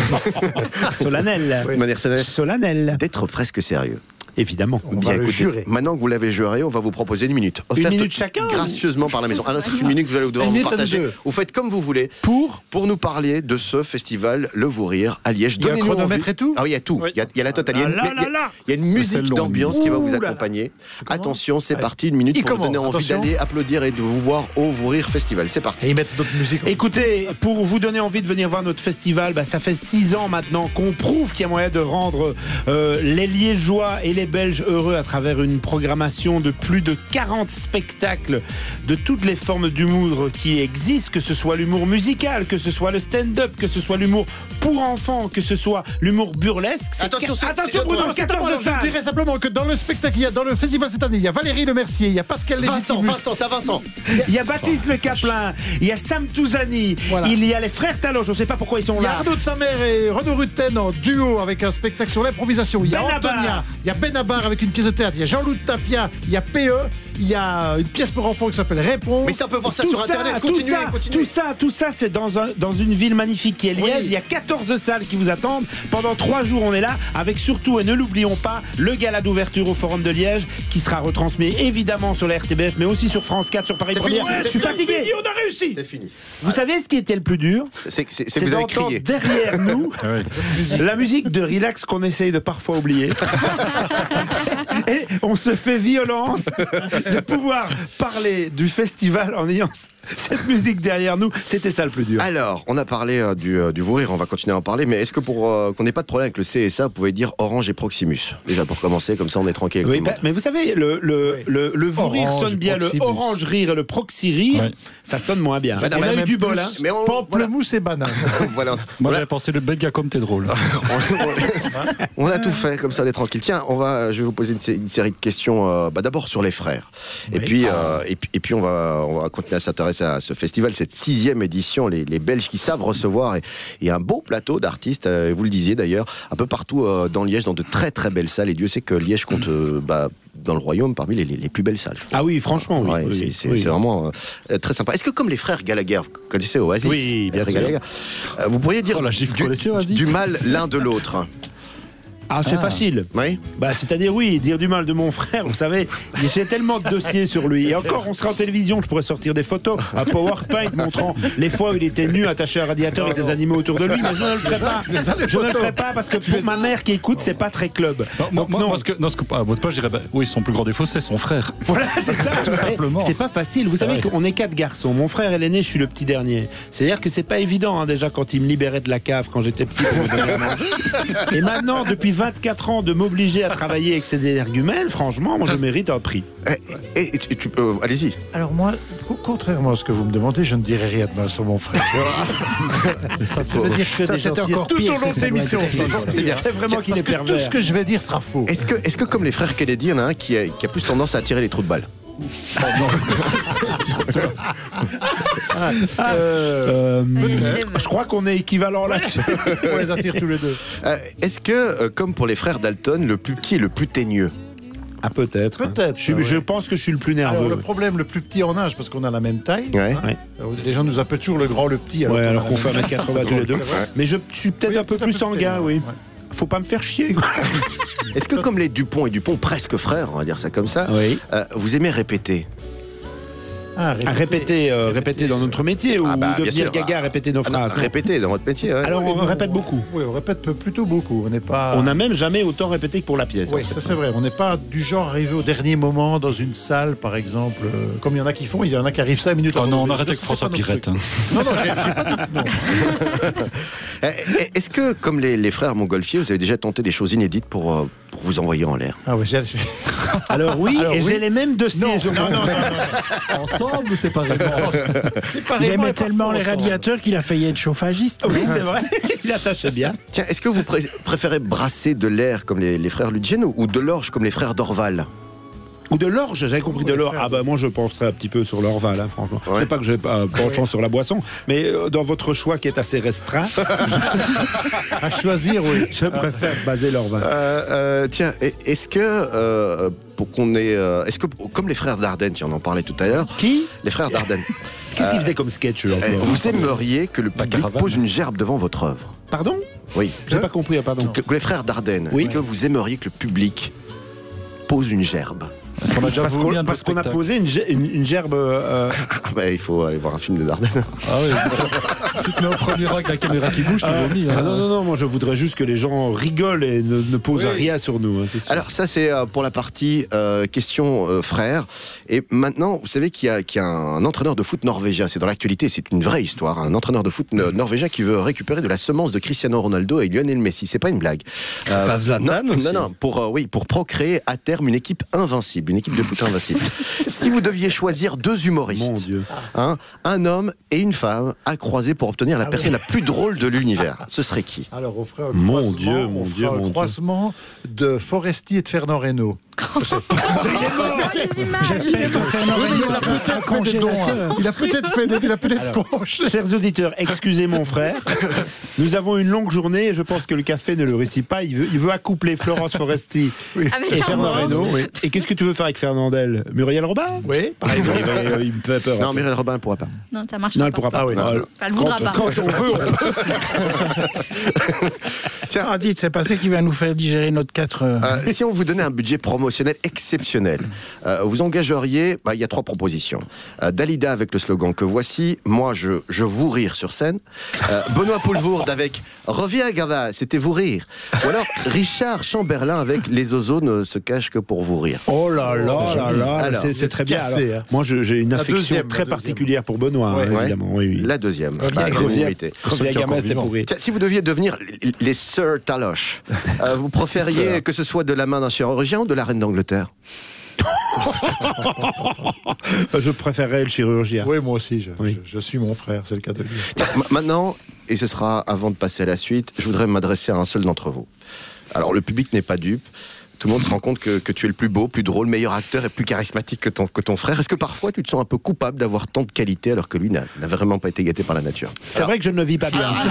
solennel, solennel, d'être presque sérieux. Évidemment. Bien écoutez, maintenant que vous l'avez juré, on va vous proposer une minute. Une minute chacun, gracieusement par la maison. Ah non, c'est une minute que vous allez devoir vous partager. Vous faites comme vous voulez pour nous parler de ce festival Le Vous Rire à Liège. Il y a un chronomètre et tout. Ah oui, il y a tout. Il y a la totale. Il y a une musique d'ambiance qui va vous accompagner. Attention, c'est parti. Une minute pour vous donner envie d'aller applaudir et de vous voir au Vous Rire Festival. C'est parti. Et ils mettent d'autres musiques. Écoutez, pour vous donner envie de venir voir notre festival, ça fait 6 ans maintenant qu'on prouve qu'il y a moyen de rendre les Liégeois et les Belges heureux à travers une programmation de plus de 40 spectacles de toutes les formes d'humour qui existent, que ce soit l'humour musical, que ce soit le stand-up, que ce soit l'humour pour enfants, que ce soit l'humour burlesque. Attention Bruno, 14 je dirais simplement que dans le spectacle, dans le festival cette année, il y a Valérie Lemercier, il y a Pascal Légitimus. Vincent. Il y a Baptiste Le Caplin, il y a Sam Touzani, il y a les frères Taloche, je ne sais pas pourquoi ils sont là. Il y a Arnaud de sa mère et Renaud Rutten en duo avec un spectacle sur l'improvisation. Il y a Antonia, il y a Benabar avec une pièce de théâtre, il y a Jean-Loup Tapia, il y a PE, il y a une pièce pour enfants qui s'appelle Réponse. Mais ça, on peut voir ça sur Internet. Continuez. Tout ça, c'est dans une ville magnifique qui est Liège. Oui. Il y a 14 salles qui vous attendent. Pendant 3 jours, on est là avec surtout, et ne l'oublions pas, le gala d'ouverture au Forum de Liège qui sera retransmis évidemment sur la RTBF, mais aussi sur France 4, sur Paris Première. Je suis fatigué. On a réussi. C'est fini. Vous savez ce qui était le plus dur? C'est que vous avez crié. Derrière nous, la musique de relax qu'on essaye de parfois oublier. Et on se fait violence de pouvoir parler du festival en ayant cette musique derrière nous. C'était ça le plus dur. Alors, on a parlé du Vous Rire, on va continuer à en parler, mais est-ce que pour qu'on n'ait pas de problème avec le CSA, vous pouvez dire Orange et Proximus? Déjà pour commencer, comme ça on est tranquille avec tout le monde. Mais vous savez, le Vous Rire sonne bien, Proximus. Le Orange Rire et le Proxy Rire, ça sonne moins bien. On a eu du bol, hein. Pamplemousse et banane. Moi j'avais pensé le Belga comme t'es drôle. On a tout fait, comme ça on est tranquille. Tiens, je vais vous poser une série de questions, d'abord sur les frères. Et puis on va continuer à s'intéresser à ce festival, cette 6e édition, les Belges qui savent recevoir et un beau plateau d'artistes, vous le disiez d'ailleurs, un peu partout dans Liège, dans de très très belles salles. Et Dieu sait que Liège compte dans le royaume parmi les plus belles salles. Ah oui, franchement, oui. C'est vraiment très sympa. Est-ce que comme les frères Gallagher, vous connaissez Oasis? Oui, bien sûr. Gallagher, vous pourriez dire du mal l'un de l'autre? Ah, c'est facile. Oui. C'est-à-dire, dire du mal de mon frère, vous savez, j'ai tellement de dossiers sur lui. Et encore, on sera en télévision, je pourrais sortir des photos, un PowerPoint montrant les fois où il était nu, attaché à un radiateur avec des animaux autour de lui, mais je ne le ferai pas. Je ne le ferai pas parce que pour ma mère qui écoute, c'est pas très club. Moi, à votre page, je dirais, oui, son plus grand défaut, c'est son frère. Voilà, c'est ça, tout simplement. C'est pas facile. Vous savez qu'on est 4 garçons. Mon frère est l'aîné, je suis le petit dernier. C'est-à-dire que c'est pas évident, déjà, quand il me libérait de la cave quand j'étais petit pour me donner à manger. Et maintenant, depuis 24 ans de m'obliger à travailler avec ces énergumènes, franchement, moi je mérite un prix. Allez-y. Alors moi, contrairement à ce que vous me demandez, je ne dirai rien de mal sur mon frère. Ça veut dire que c'est encore tout au long de l'émission. C'est vraiment qu'il est pervers. Tout ce que je vais dire sera faux. Est-ce que comme les frères Kennedy, il y en a un qui a plus tendance à attirer les trous de balles? Je crois qu'on est équivalent là-dessus. On les attire tous les deux. Est-ce que, comme pour les frères Dalton, le plus petit est le plus teigneux? Ah, peut-être. Je pense que je suis le plus nerveux. Alors, le problème, le plus petit en âge, parce qu'on a la même taille. Ouais. Les gens nous appellent toujours le grand, le petit. Alors qu'on fait 1m80 tous les deux. Mais je suis peut-être un peu plus sanguin, oui. Faut pas me faire chier. Est-ce que comme les Dupont et Dupont, presque frères, on va dire ça comme ça, vous aimez répéter? Répéter dans notre métier ou devenir gaga, répéter nos phrases? Répéter dans votre métier. Ouais. Alors on répète beaucoup. Oui, on répète plutôt beaucoup. On n'a même jamais autant répété que pour la pièce. Oui, ça c'est vrai. On n'est pas du genre arrivé au dernier moment dans une salle, par exemple, comme il y en a qui font. Il y en a qui arrivent 5 minutes avant. Non, on arrête avec François Pirette. Non, j'ai pas dit non. Est-ce que, comme les frères Montgolfier, vous avez déjà tenté des choses inédites pour pour vous envoyer en l'air. Ah oui, Alors oui, j'ai les mêmes dossiers. Non. Ensemble ou séparément? Il aimait tellement les radiateurs qu'il a failli être chauffagiste. Oui, c'est vrai. Il attachait bien. Tiens, est-ce que vous préférez brasser de l'air comme les frères Ludgen ou de l'orge comme les frères Dorval? Ou de l'orge, j'avais compris de l'orge. Ah bah moi je penserais un petit peu sur l'Orval, franchement. Ouais. Je sais pas que j'ai pas penchant sur la boisson, mais dans votre choix qui est assez restreint, à choisir, oui. Je préfère baser l'Orval. Tiens, est-ce que est-ce que comme les frères Dardenne, tu en parlais tout à l'heure. Qui? Les frères Dardenne. Qu'est-ce qu'ils faisaient comme sketch vous aimeriez que le public pose une gerbe devant votre œuvre? Pardon? Oui. J'ai pas compris, pardon. Que les frères Dardenne, oui. Est-ce que vous aimeriez que le public pose une gerbe? Parce qu'on a posé une gerbe. Il faut aller voir un film de Dardenne. Ah oui, tu te mets au premier rang avec la caméra qui bouge, tu vomis. Non, moi je voudrais juste que les gens rigolent et ne posent rien sur nous. C'est sûr. Alors ça c'est pour la partie question frère. Et maintenant, vous savez qu'il y a un entraîneur de foot norvégien, c'est dans l'actualité, c'est une vraie histoire, un entraîneur de foot norvégien qui veut récupérer de la semence de Cristiano Ronaldo et Lionel Messi. C'est pas une blague. Non, pour procréer à terme une équipe invincible. Une équipe de foot invincible. Si vous deviez choisir deux humoristes, un homme et une femme à croiser pour obtenir la personne la plus drôle de l'univers, ce serait qui? Alors on ferait un croisement de Foresti et de Fernand Reynaud. J'espère que Fernand il a peut-être fait conche. Chers auditeurs, excusez mon frère. Nous avons une longue journée et je pense que le café ne le réussit pas. Il veut accoupler Florence Foresti et Fernand Reynaud. Oui. Et qu'est-ce que tu veux faire avec Fernandel? Muriel Robin? Oui. Il me fait peur. Non, Muriel Robin ne pourra pas. Non, ça marche pas. Non, elle pourra pas. Elle voudra pas. Quand on veut. Tiens, dites, c'est passé qui va nous faire digérer notre 4 heures. Si on vous donnait un budget promotionnel exceptionnel, vous engageriez, il y a 3 propositions. Dalida avec le slogan Que voici, moi je vous rire sur scène. Benoît Poulvourde avec Reviens Gava, c'était vous rire. Ou alors Richard Chamberlain avec Les oiseaux ne se cachent que pour vous rire. Oh là là, c'est très bien. Cassé, alors, moi j'ai une affection très particulière pour Benoît, évidemment. Oui. La deuxième. Reviens Gava, c'était pour rire. Si vous deviez devenir les Sir Taloche, vous préfériez que ce soit de la main d'un chirurgien ou de la reine d'Angleterre? Je préférerais le chirurgien. Oui, moi aussi, je suis mon frère, c'est le cas de lui. Maintenant, et ce sera avant de passer à la suite, je voudrais m'adresser à un seul d'entre vous. Alors, le public n'est pas dupe. Tout le monde se rend compte que tu es le plus beau, plus drôle, meilleur acteur et plus charismatique que ton frère. Est-ce que parfois tu te sens un peu coupable d'avoir tant de qualités alors que lui n'a vraiment pas été gâté par la nature? C'est vrai que je ne le vis pas bien.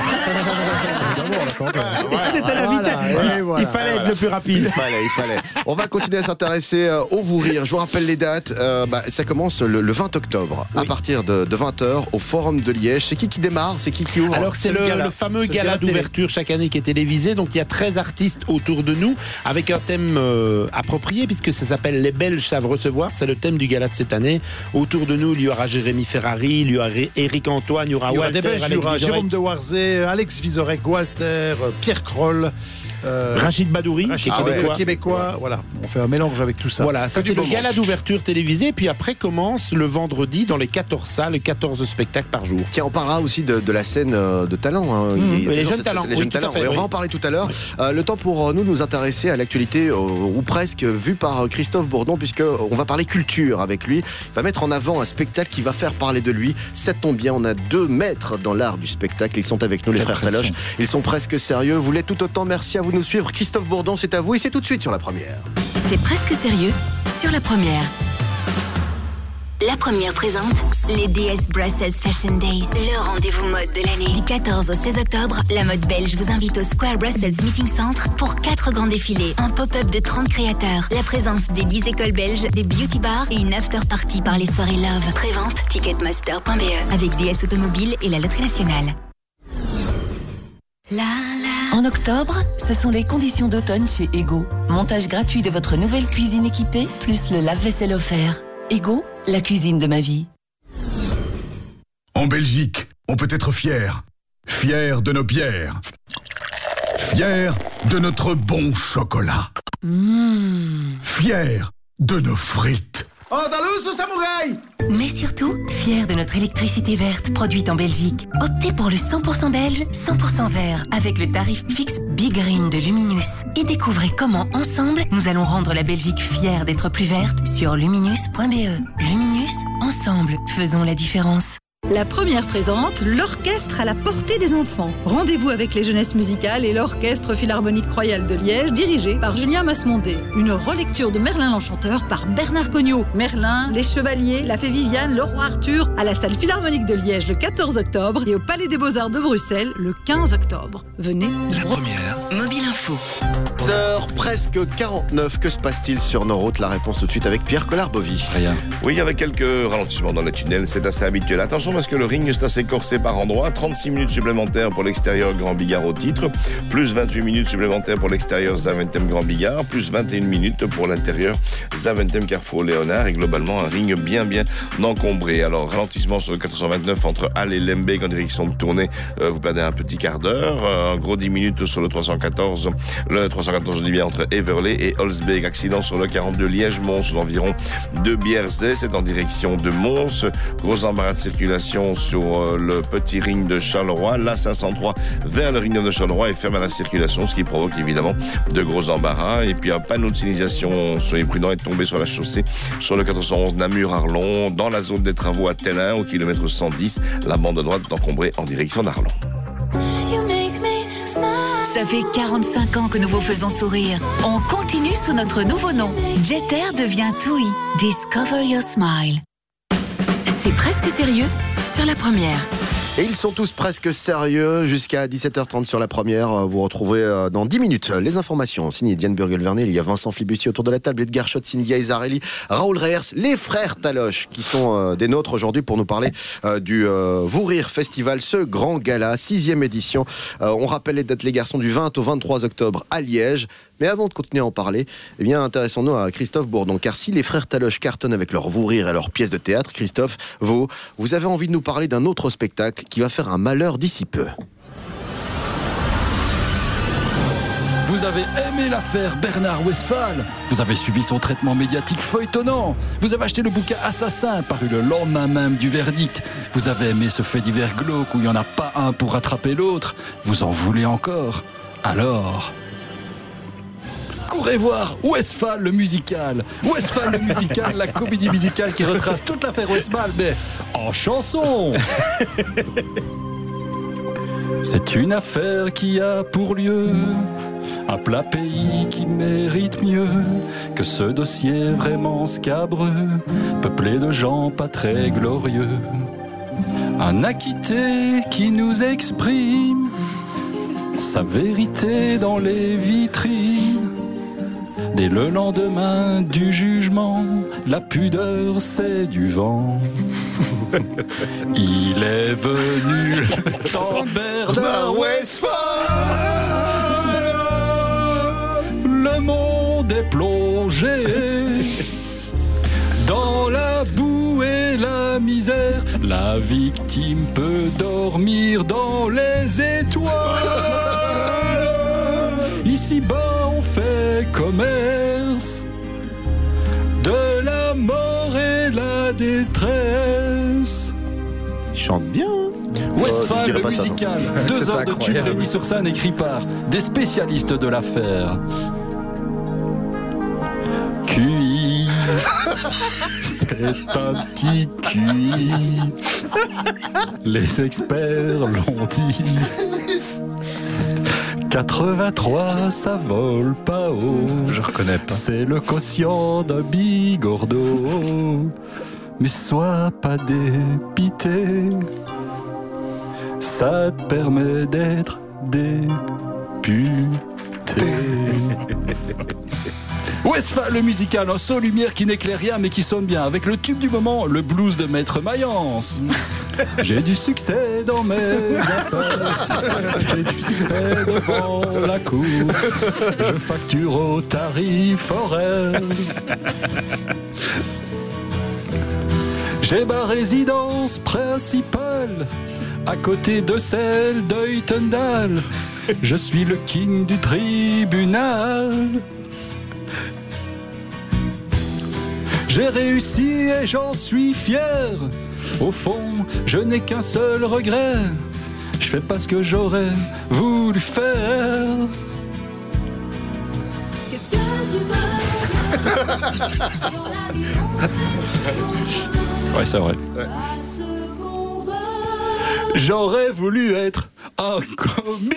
C'était l'invité. Il fallait être le plus rapide. Il fallait. On va continuer à s'intéresser au vous rire. Je vous rappelle les dates. Ça commence le 20 octobre à partir de 20h au Forum de Liège. C'est qui démarre? C'est qui ouvre? Alors c'est le fameux gala d'ouverture chaque année qui est télévisé. Donc il y a 13 artistes autour de nous avec un thème approprié puisque ça s'appelle Les Belges savent recevoir. C'est le thème du gala de cette année. Autour de nous, il y aura Jérémy Ferrari, il y aura Éric Antoine, il y aura Walter, il y aura Jérôme de Warzé, Alex Vizorek, Walter, Pierre Kroll. Rachid Badouri, qui est québécois. Voilà, on fait un mélange avec tout ça. Voilà, ça c'est le gala d'ouverture télévisé. Puis après commence le vendredi dans les 14 salles, 14 spectacles par jour. Tiens, on parlera aussi de la scène de talent. Les jeunes talents. On va en parler tout à l'heure. Le temps pour nous intéresser à l'actualité, ou presque, vue par Christophe Bourdon, puisqu'on va parler culture avec lui. Il va mettre en avant un spectacle qui va faire parler de lui. Ça tombe bien, on a 2 maîtres dans l'art du spectacle. Ils sont avec nous, les frères Taloche. Ils sont presque sérieux. Vous l'êtes tout autant. Merci à vous de nous suivre. Christophe Bourdon, c'est à vous et c'est tout de suite sur La Première. C'est presque sérieux sur La Première. La Première présente les DS Brussels Fashion Days, le rendez-vous mode de l'année. Du 14 au 16 octobre, la mode belge vous invite au Square Brussels Meeting Centre pour 4 grands défilés, un pop-up de 30 créateurs, la présence des 10 écoles belges, des beauty bars et une after-party par les soirées Love. Prévente ticketmaster.be avec DS Automobile et la Loterie Nationale. En octobre, ce sont les conditions d'automne chez Ego. Montage gratuit de votre nouvelle cuisine équipée, plus le lave-vaisselle offert. Ego, la cuisine de ma vie. En Belgique, on peut être fier. Fier de nos bières. Fier de notre bon chocolat. Fier de nos frites. Andalous Samouraï! Mais surtout, fiers de notre électricité verte produite en Belgique. Optez pour le 100% belge, 100% vert, avec le tarif fixe Big Green de Luminus. Et découvrez comment, ensemble, nous allons rendre la Belgique fière d'être plus verte sur luminus.be. Luminus, ensemble, faisons la différence. La première présente l'orchestre à la portée des enfants. Rendez-vous avec les jeunesses musicales et l'Orchestre Philharmonique Royal de Liège, dirigé par Julien Masmondé. Une relecture de Merlin l'Enchanteur par Bernard Cognot. Merlin, les Chevaliers, la Fée Viviane, le Roi Arthur, à la Salle Philharmonique de Liège le 14 octobre et au Palais des Beaux-Arts de Bruxelles le 15 octobre. Venez. La première. Mobile Info. Heure presque 49. Que se passe-t-il sur nos routes? La réponse tout de suite avec Pierre Collard-Bovy. Rien. Oui, avec quelques ralentissements dans les tunnels, c'est assez habituel. Attention parce que le ring est assez corsé par endroits. 36 minutes supplémentaires pour l'extérieur Grand Bigard au titre, plus 28 minutes supplémentaires pour l'extérieur Zaventem Grand Bigard, plus 21 minutes pour l'intérieur Zaventem Carrefour Léonard et globalement un ring bien encombré. Alors ralentissement sur le 429 entre Halle et Lembeek en direction de Tournai, vous perdez un petit quart d'heure. Un gros 10 minutes sur le 314. Le 314 je dis bien entre Everley et Holzbeek. Accident sur le 42 Liège-Mons aux environs de Bierzet, c'est en direction de Mons. Gros embarras de circulation sur le petit ring de Charleroi, la 503 vers le ring de Charleroi et ferme à la circulation, ce qui provoque évidemment de gros embarras. Et puis un panneau de signalisation, soyez prudents, est tombé sur la chaussée sur le 411 Namur-Arlon, dans la zone des travaux à Tellin au kilomètre 110. La bande droite est encombrée en direction d'Arlon. Ça fait 45 ans que nous vous faisons sourire. On continue sous notre nouveau nom. Jeter devient TUI. Discover your smile. C'est presque sérieux sur la première. Et ils sont tous presque sérieux jusqu'à 17h30 sur la première. Vous retrouverez dans 10 minutes les informations. Signé Diane Burgel-Vernet, il y a Vincent Flibustier autour de la table, Edgar Schott, Cynthia Isarelli, Raoul Reyers, les frères Taloche qui sont des nôtres aujourd'hui pour nous parler du Vous Rire Festival, ce grand gala, 6e édition. On rappelle les dates les garçons du 20 au 23 octobre à Liège. Mais avant de continuer à en parler, eh bien, intéressons-nous à Christophe Bourdon. Car si les frères Taloche cartonnent avec leur Vous Rire et leurs pièces de théâtre, Christophe, vous avez envie de nous parler d'un autre spectacle qui va faire un malheur d'ici peu. Vous avez aimé l'affaire Bernard Westphal. Vous avez suivi son traitement médiatique feuilletonnant. Vous avez acheté le bouquin Assassin, paru le lendemain même du verdict. Vous avez aimé ce fait divers glauque où il n'y en a pas un pour rattraper l'autre. Vous en voulez encore. Alors... courez voir Westphal le musical. Westphal le musical, la comédie musicale qui retrace toute l'affaire Westphal, mais en chanson. C'est une affaire qui a pour lieu un plat pays qui mérite mieux que ce dossier vraiment scabreux, peuplé de gens pas très glorieux. Un acquitté qui nous exprime sa vérité dans les vitrines. Dès le lendemain du jugement, la pudeur c'est du vent. Il est venu le temps Bernard Westphal. Le monde est plongé dans la boue et la misère. La victime peut dormir dans les étoiles. Ici-bas on fait commerce de la mort et la détresse. Il chante bien. Westphal le musical, 2 heures de tube réunis sur scène écrit par des spécialistes de l'affaire. QI, c'est un petit QI. Les experts l'ont dit. 83, ça vole pas haut. Je reconnais pas. C'est le quotient d'un bigorneau. Mais sois pas dépité. Ça te permet d'être député. Westphal le musical, un saut lumière qui n'éclaire rien mais qui sonne bien. Avec le tube du moment, le blues de Maître Mayence. J'ai du succès dans mes affaires. J'ai du succès devant la cour. Je facture au tarif horaire. J'ai ma résidence principale à côté de celle d'Oytendal. Je suis le king du tribunal. J'ai réussi et j'en suis fier. Au fond, je n'ai qu'un seul regret. Je fais pas ce que j'aurais voulu faire. Ouais, c'est vrai. Ouais. J'aurais voulu être un comique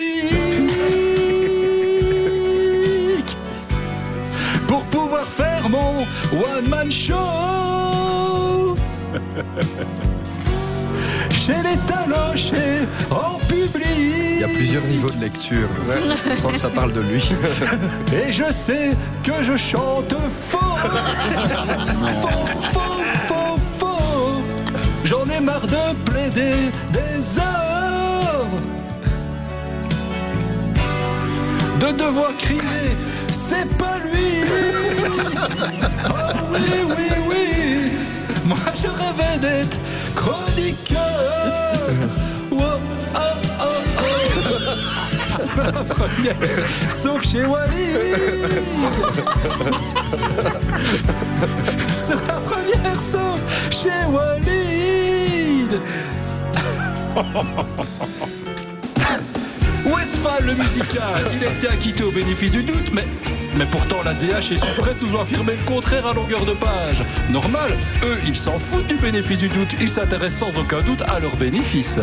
pour pouvoir faire mon one-man show. Chez les talochés, en public. Il y a plusieurs niveaux de lecture. On sent que ça parle de lui. Et je sais que je chante faux. Faux. J'en ai marre de plaider des heures, de devoir crier, c'est pas lui. Oh oui. Moi je rêvais d'être chroniqueur. C'est la première, sauf chez Walid. C'est la première, sauf chez Walid. Westphal le musical, il a été acquitté au bénéfice du doute, mais pourtant la DH et Supresse nous ont affirmé le contraire à longueur de page. Normal, eux, ils s'en foutent du bénéfice du doute, ils s'intéressent sans aucun doute à leurs bénéfices.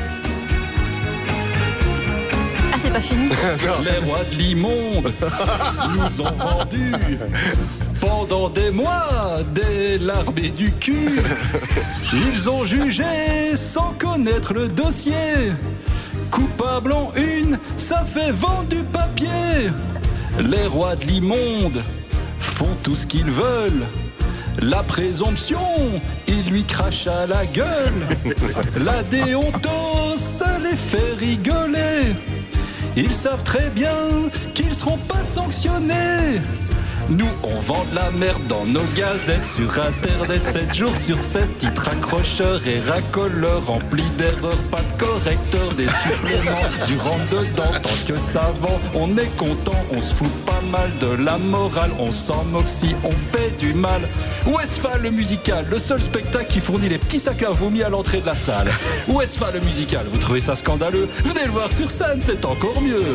Ah, c'est pas fini. Les rois de l'immonde nous ont vendus pendant des mois des larmes et du cul. Ils ont jugé sans connaître le dossier. Coupable en une, ça fait vendre du papier. Les rois de l'immonde font tout ce qu'ils veulent. La présomption, ils lui crachent à la gueule. La déonto, ça les fait rigoler. Ils savent très bien qu'ils seront pas sanctionnés. Nous, on vend de la merde dans nos gazettes sur Internet 7 jours sur 7. Titres accrocheurs et racoleurs remplis d'erreurs, pas de correcteurs, des suppléments, du rentre-dedans. Tant que ça vend, on est content, on se fout pas mal de la morale. On s'en moque si on fait du mal. Westphal le musical, le seul spectacle qui fournit les petits sacs à vomi à l'entrée de la salle. Westphal le musical, vous trouvez ça scandaleux? Venez le voir sur scène, c'est encore mieux.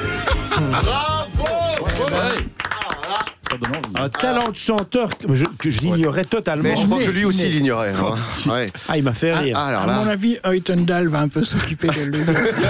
Bravo! Ouais. Ça donne envie. Un talent de chanteur que j'ignorais totalement. Mais je pense que lui aussi il l'ignorait. Hein. Ouais. Ah, il m'a fait rire. À mon avis, Oitendal va un peu s'occuper de lui.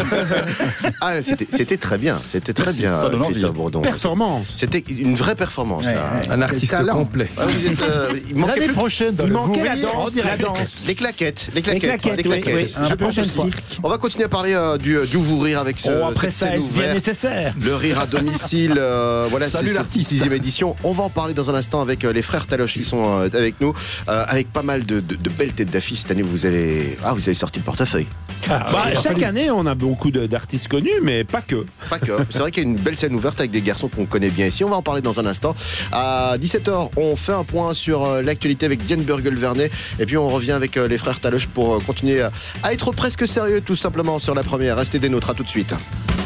C'était très bien. C'était très Merci, bien, ça donne Christophe envie. Bourdon. Performance. C'était une vraie performance. Là. Un artiste complet. Ah, vous êtes, il manquait L'année plus- prochaine, Il manquait la vous danse. verrez, La danse. Les claquettes. Les claquettes, oui. Je Un prochain pense que- cirque. On va continuer à parler du vous rire avec ce. Après cette ça, scène est-ce bien ouverte. nécessaire? Le rire à domicile, voilà, Salut c'est l'artiste. cette 6e édition. On va en parler dans un instant avec les frères Taloche qui sont avec nous, avec pas mal de belles têtes d'affiche. Cette année, vous avez sorti le portefeuille. Chaque année, on a beaucoup d'artistes connus, mais pas que. Pas que. C'est vrai qu'il y a une belle scène ouverte avec des garçons qu'on connaît bien ici. On va en parler dans un instant. À 17h, on fait un point sur l'actualité avec Diane Burgel-Vernet. Et puis on revient avec les frères Taloche pour continuer à être presque sérieux, tout simplement, sur la première. Restez des nôtres, à tout de suite.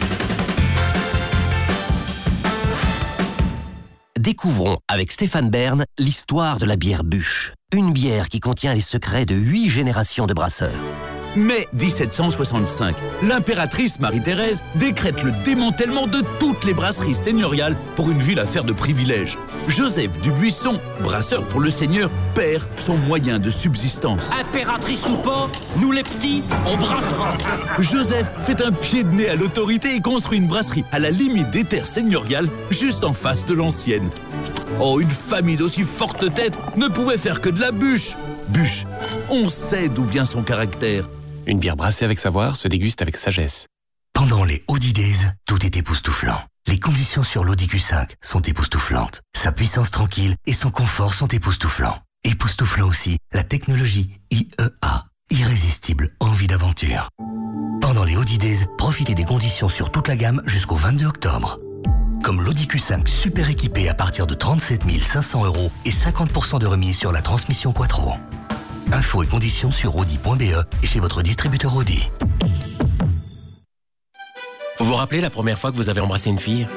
Découvrons avec Stéphane Bern l'histoire de la bière Bûche. Une bière qui contient les secrets de 8 générations de brasseurs. Mai 1765, l'impératrice Marie-Thérèse décrète le démantèlement de toutes les brasseries seigneuriales pour une ville affaire de privilèges. Joseph Dubuisson, brasseur pour le seigneur, perd son moyen de subsistance. Impératrice ou pas, nous les petits, on brassera. Joseph fait un pied de nez à l'autorité et construit une brasserie à la limite des terres seigneuriales, juste en face de l'ancienne. Oh, une famille d'aussi forte tête ne pouvait faire que de la bûche. Bûche, on sait d'où vient son caractère. Une bière brassée avec savoir se déguste avec sagesse. Pendant les Audi Days, tout est époustouflant. Les conditions sur l'Audi Q5 sont époustouflantes. Sa puissance tranquille et son confort sont époustouflants. Époustouflant aussi la technologie IEA. Irrésistible envie d'aventure. Pendant les Audi Days, profitez des conditions sur toute la gamme jusqu'au 22 octobre. Comme l'Audi Q5 super équipé à partir de 37 500 € et 50% de remise sur la transmission Quattro. Infos et conditions sur audi.be et chez votre distributeur Audi. Vous vous rappelez la première fois que vous avez embrassé une fille?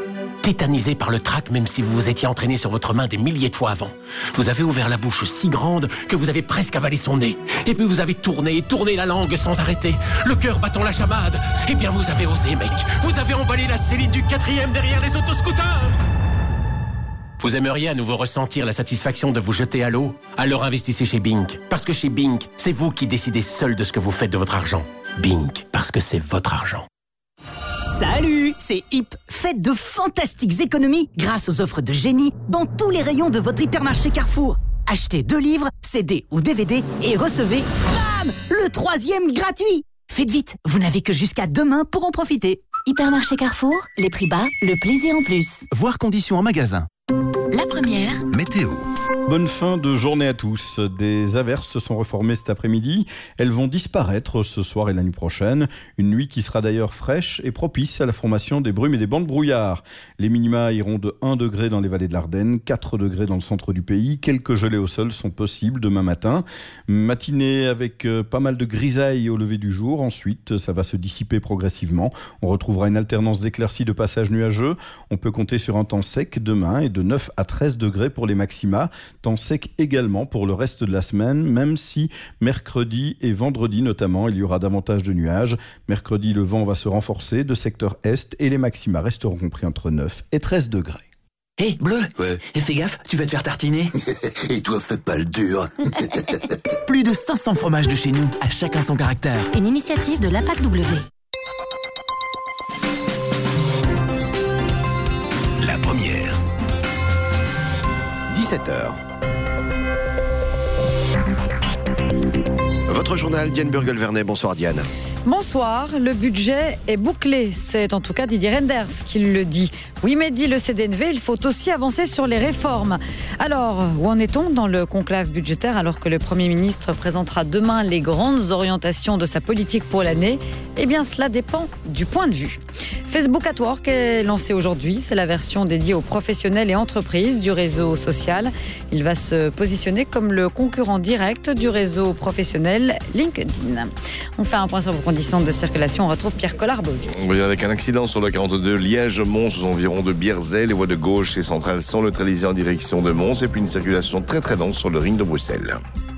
tétanisé par le trac même si vous vous étiez entraîné sur votre main des milliers de fois avant. Vous avez ouvert la bouche si grande que vous avez presque avalé son nez. Et puis vous avez tourné la langue sans arrêter, le cœur battant la chamade. Eh bien vous avez osé, mec. Vous avez emballé la Céline du 4e derrière les autoscooters. Vous aimeriez à nouveau ressentir la satisfaction de vous jeter à l'eau? Alors investissez chez Bink. Parce que chez Bink, c'est vous qui décidez seul de ce que vous faites de votre argent. Bink, parce que c'est votre argent. Salut, c'est Hip. Faites de fantastiques économies grâce aux offres de génie dans tous les rayons de votre hypermarché Carrefour. Achetez 2 livres, CD ou DVD et recevez, bam, le 3e gratuit. Faites vite, vous n'avez que jusqu'à demain pour en profiter. Hypermarché Carrefour, les prix bas, le plaisir en plus. Voir conditions en magasin. La première. Météo. Bonne fin de journée à tous. Des averses se sont reformées cet après-midi. Elles vont disparaître ce soir et la nuit prochaine. Une nuit qui sera d'ailleurs fraîche et propice à la formation des brumes et des bancs de brouillard. Les minima iront de 1 degré dans les vallées de l'Ardenne, 4 degrés dans le centre du pays. Quelques gelées au sol sont possibles demain matin. Matinée avec pas mal de grisailles au lever du jour. Ensuite, ça va se dissiper progressivement. On retrouvera une alternance d'éclaircies de passage nuageux. On peut compter sur un temps sec demain et de 9 à 13 degrés pour les maxima. Temps sec également pour le reste de la semaine, même si mercredi et vendredi notamment, il y aura davantage de nuages. Mercredi, le vent va se renforcer de secteur est et les maxima resteront compris entre 9 et 13 degrés. Hé, Bleu. Ouais. Fais gaffe, tu vas te faire tartiner. Et toi, fais pas le dur. Plus de 500 fromages de chez nous, à chacun son caractère. Une initiative de l'APAC W. La première. 17h. Votre journal, Diane Burgel-Vernet. Bonsoir Diane. Bonsoir, le budget est bouclé. C'est en tout cas Didier Reynders qui le dit. Oui, mais dit le CDNV, il faut aussi avancer sur les réformes. Alors, où en est-on dans le conclave budgétaire alors que le Premier ministre présentera demain les grandes orientations de sa politique pour l'année? Eh bien, cela dépend du point de vue. Facebook at Work est lancé aujourd'hui. C'est la version dédiée aux professionnels et entreprises du réseau social. Il va se positionner comme le concurrent direct du réseau professionnel LinkedIn. On fait un point sur vos conditions de circulation. On retrouve Pierre Collard-Bovy. Oui, avec un accident sur le 42 Liège-Mons aux environs de Bierzet. Les voies de gauche et centrales sont neutralisées en direction de Mons. Et puis une circulation très très dense sur le ring de Bruxelles.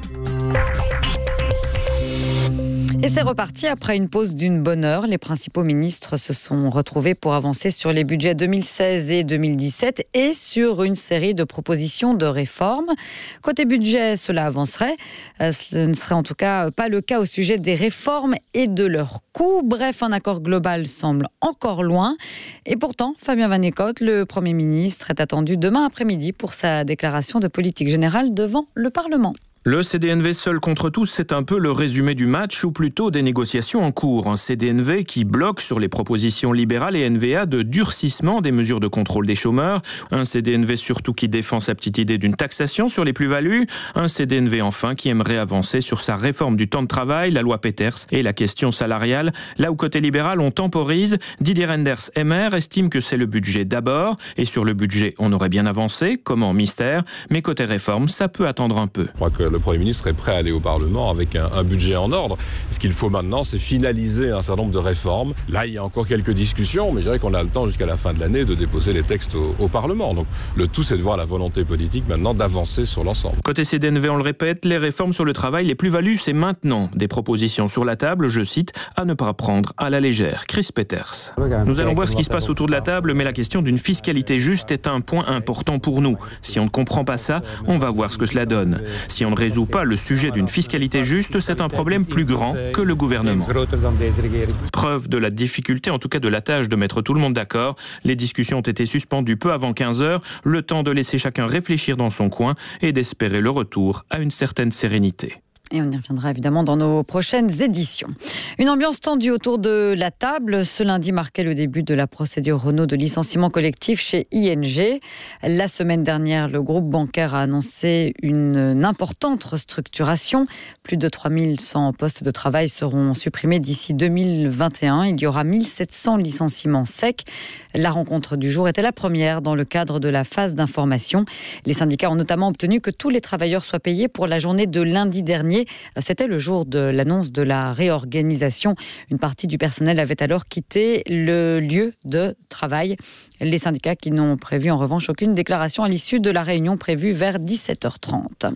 Et c'est reparti après une pause d'une bonne heure. Les principaux ministres se sont retrouvés pour avancer sur les budgets 2016 et 2017 et sur une série de propositions de réformes. Côté budget, cela avancerait. Ce ne serait en tout cas pas le cas au sujet des réformes et de leur coût. Bref, un accord global semble encore loin. Et pourtant, Fabien Van Eekhout, le Premier ministre, est attendu demain après-midi pour sa déclaration de politique générale devant le Parlement. Le CDNV seul contre tous, c'est un peu le résumé du match ou plutôt des négociations en cours. Un CDNV qui bloque sur les propositions libérales et NVA de durcissement des mesures de contrôle des chômeurs. Un CDNV surtout qui défend sa petite idée d'une taxation sur les plus-values. Un CDNV enfin qui aimerait avancer sur sa réforme du temps de travail, la loi Peters et la question salariale. Là où côté libéral on temporise, Didier Reynders MR estime que c'est le budget d'abord. Et sur le budget on aurait bien avancé, comment mystère. Mais côté réforme ça peut attendre un peu. Je crois que le Premier ministre est prêt à aller au Parlement avec un budget en ordre. Ce qu'il faut maintenant, c'est finaliser un certain nombre de réformes. Là, il y a encore quelques discussions, mais je dirais qu'on a le temps jusqu'à la fin de l'année de déposer les textes au Parlement. Donc le tout, c'est de voir la volonté politique maintenant d'avancer sur l'ensemble. Côté CDNV, on le répète, les réformes sur le travail, les plus-values, c'est maintenant. Des propositions sur la table, je cite, à ne pas prendre à la légère. Chris Peters. Nous allons voir ce qui se passe autour de la table, mais la question d'une fiscalité juste est un point important pour nous. Si on ne comprend pas ça, on va voir ce que cela donne. Si on ne résout pas le sujet d'une fiscalité juste, c'est un problème plus grand que le gouvernement. Preuve de la difficulté, en tout cas de la tâche de mettre tout le monde d'accord. Les discussions ont été suspendues peu avant 15h, le temps de laisser chacun réfléchir dans son coin et d'espérer le retour à une certaine sérénité. Et on y reviendra évidemment dans nos prochaines éditions. Une ambiance tendue autour de la table. Ce lundi marquait le début de la procédure Renault de licenciement collectif chez ING. La semaine dernière, le groupe bancaire a annoncé une importante restructuration. Plus de 3100 postes de travail seront supprimés d'ici 2021. Il y aura 1700 licenciements secs. La rencontre du jour était la première dans le cadre de la phase d'information. Les syndicats ont notamment obtenu que tous les travailleurs soient payés pour la journée de lundi dernier janvier. C'était le jour de l'annonce de la réorganisation. Une partie du personnel avait alors quitté le lieu de travail. Les syndicats qui n'ont prévu en revanche aucune déclaration à l'issue de la réunion prévue vers 17h30.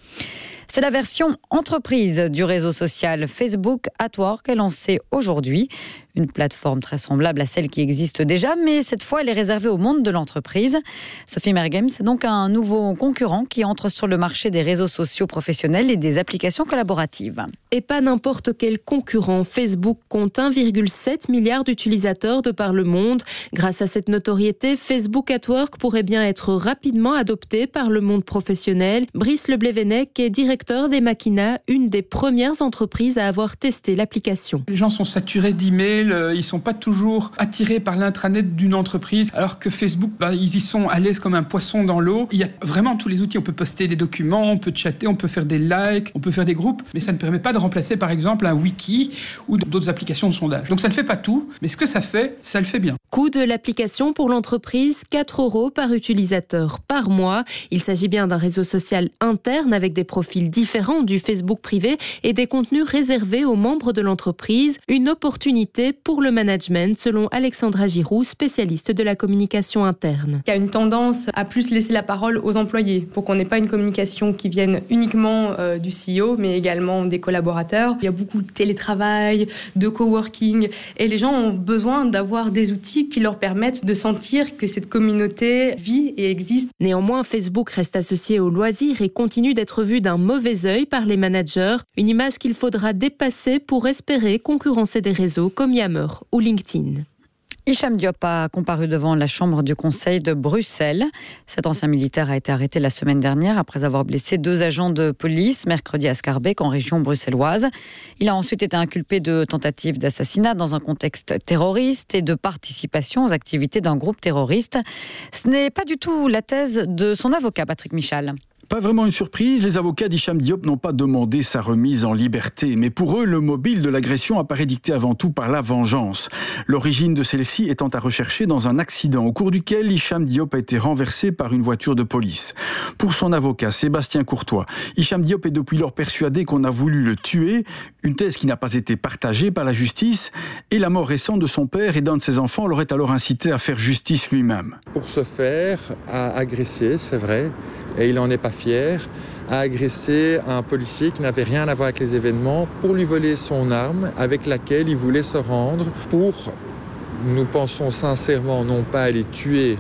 C'est la version entreprise du réseau social Facebook at Work est lancée aujourd'hui. Une plateforme très semblable à celle qui existe déjà, mais cette fois, elle est réservée au monde de l'entreprise. Sophie Mergem, c'est donc un nouveau concurrent qui entre sur le marché des réseaux sociaux professionnels et des applications collaboratives. Et pas n'importe quel concurrent. Facebook compte 1,7 milliard d'utilisateurs de par le monde. Grâce à cette notoriété, Facebook at Work pourrait bien être rapidement adopté par le monde professionnel. Brice Leblevenec est directeur des Machina, une des premières entreprises à avoir testé l'application. Les gens sont saturés d'emails. Ils ne sont pas toujours attirés par l'intranet d'une entreprise, alors que Facebook, ils y sont à l'aise comme un poisson dans l'eau. Il y a vraiment tous les outils. On peut poster des documents, on peut chatter, on peut faire des likes, on peut faire des groupes, mais ça ne permet pas de remplacer par exemple un wiki ou d'autres applications de sondage. Donc ça ne fait pas tout, mais ce que ça fait, ça le fait bien. Coût de l'application pour l'entreprise, 4 € par utilisateur par mois. Il s'agit bien d'un réseau social interne avec des profils différents du Facebook privé et des contenus réservés aux membres de l'entreprise. Une opportunité pour le management, selon Alexandra Giroux, spécialiste de la communication interne. Il y a une tendance à plus laisser la parole aux employés pour qu'on n'ait pas une communication qui vienne uniquement du CEO, mais également des collaborateurs. Il y a beaucoup de télétravail, de coworking, et les gens ont besoin d'avoir des outils qui leur permettent de sentir que cette communauté vit et existe. Néanmoins, Facebook reste associé au loisir et continue d'être vu d'un mauvais œil par les managers, une image qu'il faudra dépasser pour espérer concurrencer des réseaux comme Yammer ou LinkedIn. Hicham Diop a comparu devant la chambre du conseil de Bruxelles. Cet ancien militaire a été arrêté la semaine dernière après avoir blessé 2 agents de police mercredi à Schaerbeek en région bruxelloise. Il a ensuite été inculpé de tentative d'assassinat dans un contexte terroriste et de participation aux activités d'un groupe terroriste. Ce n'est pas du tout la thèse de son avocat, Patrick Michal. Pas vraiment une surprise, les avocats d'Hicham Diop n'ont pas demandé sa remise en liberté. Mais pour eux, le mobile de l'agression apparaît dicté avant tout par la vengeance. L'origine de celle-ci étant à rechercher dans un accident au cours duquel Hicham Diop a été renversé par une voiture de police. Pour son avocat, Sébastien Courtois, Hicham Diop est depuis lors persuadé qu'on a voulu le tuer, une thèse qui n'a pas été partagée par la justice, et la mort récente de son père et d'un de ses enfants l'aurait alors incité à faire justice lui-même. Pour ce faire, a agressé, c'est vrai, et il n'en est pas fier, a agressé un policier qui n'avait rien à voir avec les événements pour lui voler son arme avec laquelle il voulait se rendre pour, nous pensons sincèrement, non pas aller tuer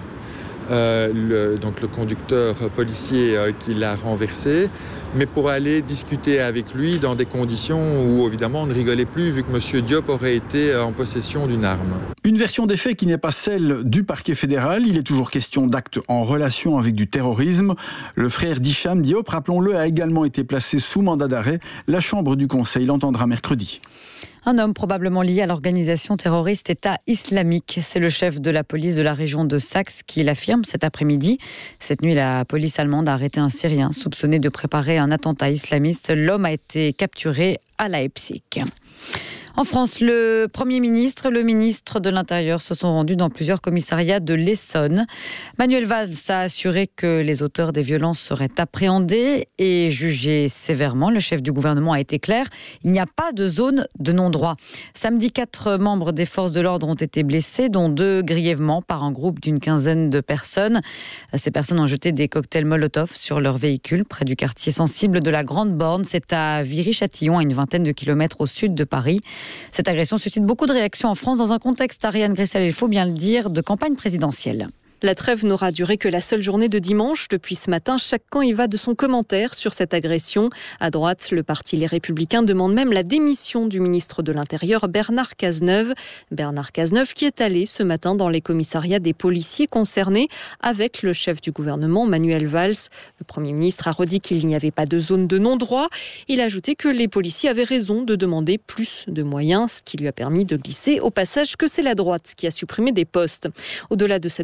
le conducteur policier qui l'a renversé, mais pour aller discuter avec lui dans des conditions où évidemment on ne rigolait plus vu que M. Diop aurait été en possession d'une arme. Une version des faits qui n'est pas celle du parquet fédéral. Il est toujours question d'actes en relation avec du terrorisme. Le frère d'Hicham Diop, rappelons-le, a également été placé sous mandat d'arrêt. La Chambre du Conseil l'entendra mercredi. Un homme probablement lié à l'organisation terroriste État islamique. C'est le chef de la police de la région de Saxe qui l'affirme cet après-midi. Cette nuit, la police allemande a arrêté un Syrien soupçonné de préparer un attentat islamiste. L'homme a été capturé à Leipzig. En France, le Premier ministre et le ministre de l'Intérieur se sont rendus dans plusieurs commissariats de l'Essonne. Manuel Valls a assuré que les auteurs des violences seraient appréhendés et jugés sévèrement. Le chef du gouvernement a été clair, il n'y a pas de zone de non-droit. Samedi, 4 membres des forces de l'ordre ont été blessés, dont 2 grièvement par un groupe d'une quinzaine de personnes. Ces personnes ont jeté des cocktails Molotov sur leur véhicule près du quartier sensible de la Grande Borne. C'est à Viry-Châtillon, à une vingtaine de kilomètres au sud de Paris. Cette agression suscite beaucoup de réactions en France dans un contexte, Ariane Gressel, il faut bien le dire, de campagne présidentielle. La trêve n'aura duré que la seule journée de dimanche. Depuis ce matin, chaque camp y va de son commentaire sur cette agression. À droite, le parti Les Républicains demande même la démission du ministre de l'Intérieur, Bernard Cazeneuve. Bernard Cazeneuve qui est allé ce matin dans les commissariats des policiers concernés avec le chef du gouvernement, Manuel Valls. Le Premier ministre a redit qu'il n'y avait pas de zone de non-droit. Il a ajouté que les policiers avaient raison de demander plus de moyens, ce qui lui a permis de glisser au passage que c'est la droite qui a supprimé des postes. Au-delà de cette bataille politique,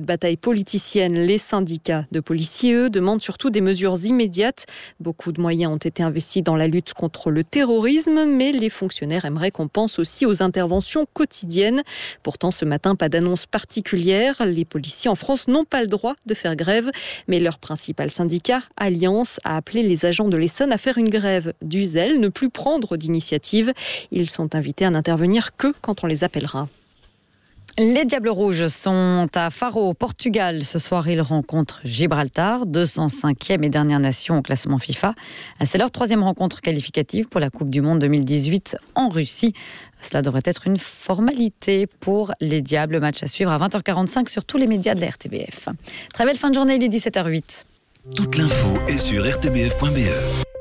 politicienne. Les syndicats de policiers, eux, demandent surtout des mesures immédiates. Beaucoup de moyens ont été investis dans la lutte contre le terrorisme, mais les fonctionnaires aimeraient qu'on pense aussi aux interventions quotidiennes. Pourtant, ce matin, pas d'annonce particulière. Les policiers en France n'ont pas le droit de faire grève, mais leur principal syndicat, Alliance, a appelé les agents de l'Essonne à faire une grève du zèle, ne plus prendre d'initiative. Ils sont invités à n'intervenir que quand on les appellera. Les Diables Rouges sont à Faro, au Portugal. Ce soir, ils rencontrent Gibraltar, 205e et dernière nation au classement FIFA. C'est leur 3e rencontre qualificative pour la Coupe du Monde 2018 en Russie. Cela devrait être une formalité pour les Diables. Match à suivre à 20h45 sur tous les médias de la RTBF. Très belle fin de journée, il est 17h08. Toute l'info est sur rtbf.be.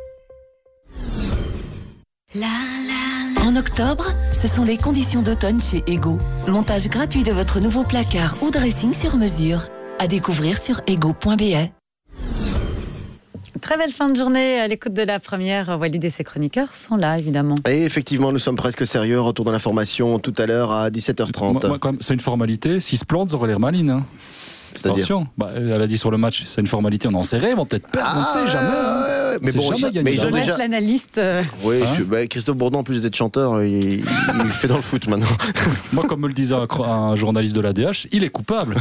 En octobre, ce sont les conditions d'automne chez Ego. Montage gratuit de votre nouveau placard ou dressing sur mesure. À découvrir sur ego.be. Très belle fin de journée à l'écoute de la première. Walid et ses chroniqueurs sont là, évidemment. Et effectivement, nous sommes presque sérieux. Retour de l'information tout à l'heure à 17h30. Moi, c'est une formalité. S'ils se plantent, ils auraient l'air malines. Hein. C'est-à-dire elle a dit sur le match, c'est une formalité, on en sait rien, ils vont peut-être perdre, on ne sait jamais. Mais bon, ils ont déjà l'analyste. Oui, Christophe Bourdon, en plus d'être chanteur, il fait dans le foot maintenant. Moi, comme me le disait un journaliste de l'ADH, il est coupable.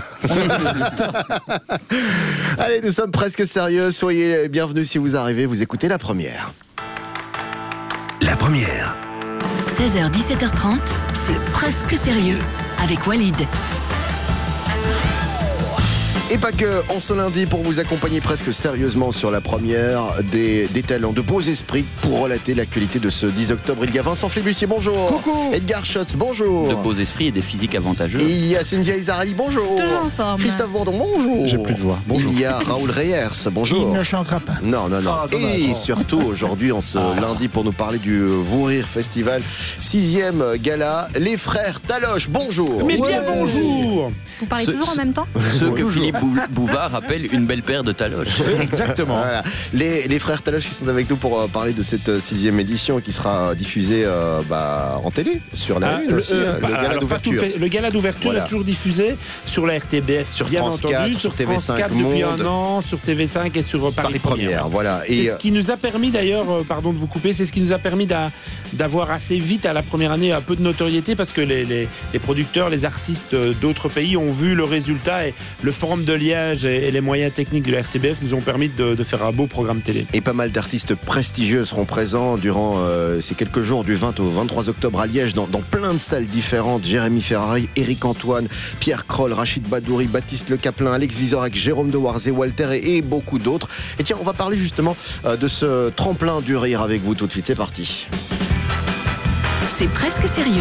Allez, nous sommes presque sérieux. Soyez bienvenus si vous arrivez. Vous écoutez la première. La première. 16h, 17h30, c'est presque sérieux avec Walid. Et pas que, en ce lundi, pour vous accompagner presque sérieusement sur la première, des talents, de beaux esprits pour relater l'actualité de ce 10 octobre. Il y a Vincent Flibustier, bonjour. Coucou. Edgar Schotz, bonjour. De beaux esprits et des physiques avantageux. Il y a Cynthia Izarali, bonjour. Toujours en forme. Christophe Bourdon, bonjour. J'ai plus de voix, bonjour. Il y a Raoul Reyers, bonjour. Il ne chantera pas. Non. Et surtout, aujourd'hui, en ce lundi, pour nous parler du Vous Rire Festival, 6e gala, les frères Taloche, bonjour. Mais bien bonjour. Vous parlez toujours en même temps? Ce que Philippe Bouvard appelle une belle paire de taloches. Exactement. Voilà. Les frères Taloche qui sont avec nous pour parler de cette 6e édition qui sera diffusée en télé, sur la Une aussi, le gala d'ouverture. Le gala d'ouverture est toujours diffusé sur la RTBF, sur bien France entendu, 4, sur TV5 France 4 Monde, depuis un an, sur TV5 et sur Paris Première. Voilà. C'est ce qui nous a permis d'ailleurs, pardon de vous couper, c'est ce qui nous a permis d'avoir assez vite à la première année un peu de notoriété parce que les producteurs, les artistes d'autres pays ont vu le résultat et le Forum de Liège et les moyens techniques de la RTBF nous ont permis de faire un beau programme télé. Et pas mal d'artistes prestigieux seront présents durant ces quelques jours du 20 au 23 octobre à Liège dans plein de salles différentes. Jérémy Ferrari, Éric Antoine, Pierre Kroll, Rachid Badouri, Baptiste Le Caplin, Alex Vizorek, Jérôme Dewarzé, Walter et beaucoup d'autres. Et tiens, on va parler justement de ce tremplin du rire avec vous tout de suite. C'est parti. C'est presque sérieux.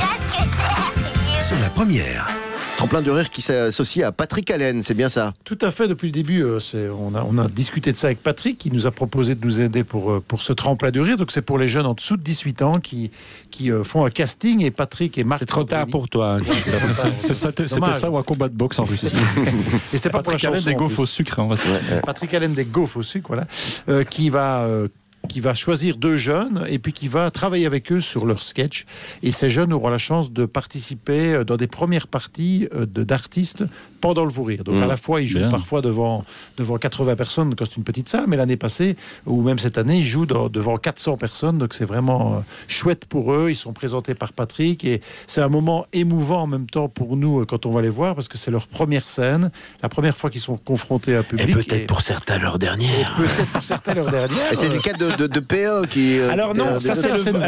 Sur la première. Tremplin du rire qui s'associe à Patrick Allen, c'est bien ça? Tout à fait, depuis le début, on a discuté de ça avec Patrick, qui nous a proposé de nous aider pour ce tremplin du rire. Donc c'est pour les jeunes en dessous de 18 ans qui font un casting, et Patrick et Marc... C'est trop tard pour toi. C'était ça ou un combat de boxe en Russie. Et c'était pas Patrick Allen des gaufres au sucre. Patrick Allen des gaufres au sucre, voilà. Qui va choisir 2 jeunes et puis qui va travailler avec eux sur leur sketch. Et ces jeunes auront la chance de participer dans des premières parties d'artistes pendant le Vous Rire. Donc à la fois, ils jouent parfois devant 80 personnes, quand c'est une petite salle, mais l'année passée, ou même cette année, ils jouent devant 400 personnes. Donc c'est vraiment chouette pour eux. Ils sont présentés par Patrick et c'est un moment émouvant en même temps pour nous quand on va les voir, parce que c'est leur première scène, la première fois qu'ils sont confrontés à un public. Et peut-être pour certains leur dernière. Et c'est le cas de PE qui... Alors non, ça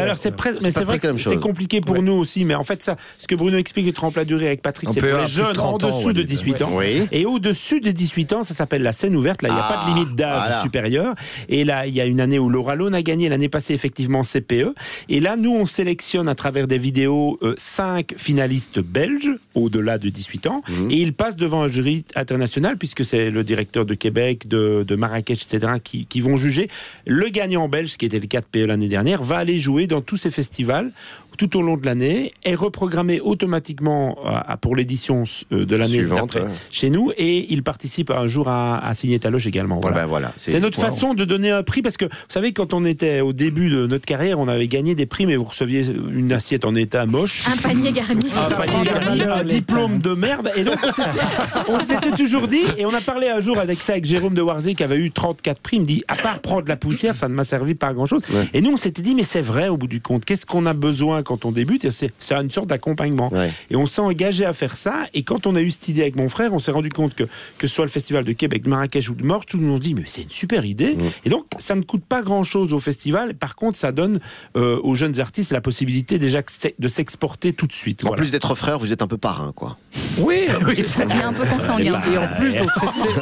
c'est compliqué pour nous aussi, mais en fait ça, ce que Bruno explique le tremplin du rire avec Patrick, c'est pour les jeunes en dessous de 18 ans. Oui. Et au-dessus de 18 ans, ça s'appelle la scène ouverte. Là, il n'y a pas de limite d'âge supérieur. Et là, il y a une année où Laura Lone a gagné. L'année passée, effectivement, CPE. Et là, nous, on sélectionne à travers des vidéos 5 finalistes belges au-delà de 18 ans. Et ils passent devant un jury international, puisque c'est le directeur de Québec, de Marrakech, etc., qui vont juger. Le gagnant belge, ce qui était le cas de PE l'année dernière, va aller jouer dans tous ces festivals tout au long de l'année, est reprogrammé automatiquement pour l'édition de l'année d'après chez nous, et il participe un jour à signer ta loge également. Voilà. C'est notre façon de donner un prix, parce que vous savez, quand on était au début de notre carrière, on avait gagné des prix, mais vous receviez une assiette en état moche, un panier garni, un diplôme de merde, et donc on s'était toujours dit, et on a parlé un jour avec Jérôme de Warzé qui avait eu 34 prix, il me dit, à part prendre la poussière, ça ne m'a servi pas à grand chose. Et nous on s'était dit, mais c'est vrai au bout du compte, qu'est-ce qu'on a besoin quand on débute? C'est une sorte d'accompagnement. Et on s'est engagé à faire ça, et quand on a eu cette idée avec mon frère, on s'est rendu compte que ce soit le festival de Québec, de Marrakech ou de Morges, tous nous ont dit, mais c'est une super idée. Et donc ça ne coûte pas grand chose au festival, par contre ça donne aux jeunes artistes la possibilité déjà de s'exporter tout de suite. En plus d'être frère, vous êtes un peu parrain, quoi. Oui, ça devient un peu consanguin. Et en plus, donc,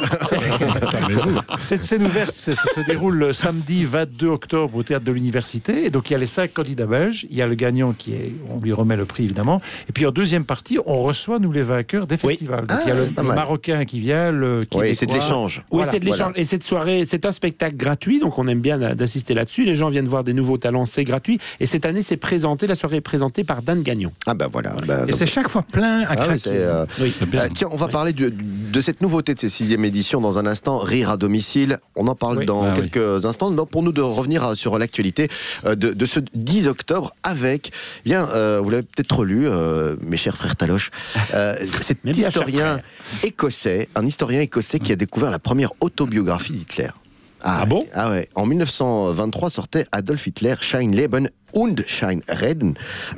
cette scène ouverte ça se déroule le samedi 22 octobre au Théâtre de l'Université. Et donc, il y a les 5 candidats belges. Il y a le gagnant on lui remet le prix, évidemment. Et puis, en deuxième partie, on reçoit, nous, les vainqueurs des festivals. Donc, il y a le Marocain qui vient, le Québécois. Oui, c'est de l'échange. Oui, c'est de l'échange. Et cette soirée, c'est un spectacle gratuit. Donc, on aime bien d'assister là-dessus. Les gens viennent voir des nouveaux talents, c'est gratuit. Et cette année, la soirée est présentée par Dan Gagnon. Ah, ben voilà. Et c'est chaque fois plein à craquer. Tiens, on va parler de cette nouveauté de cette 6e édition dans un instant, Rire à domicile. On en parle dans quelques instants. Pour nous de revenir sur l'actualité de ce 10 octobre avec, vous l'avez peut-être lu, mes chers frères Taloche, cet historien écossais, qui a découvert la première autobiographie d'Hitler. Ah bon? Ah ouais. En 1923 sortait Adolf Hitler, Sein Leben und Sein Reden.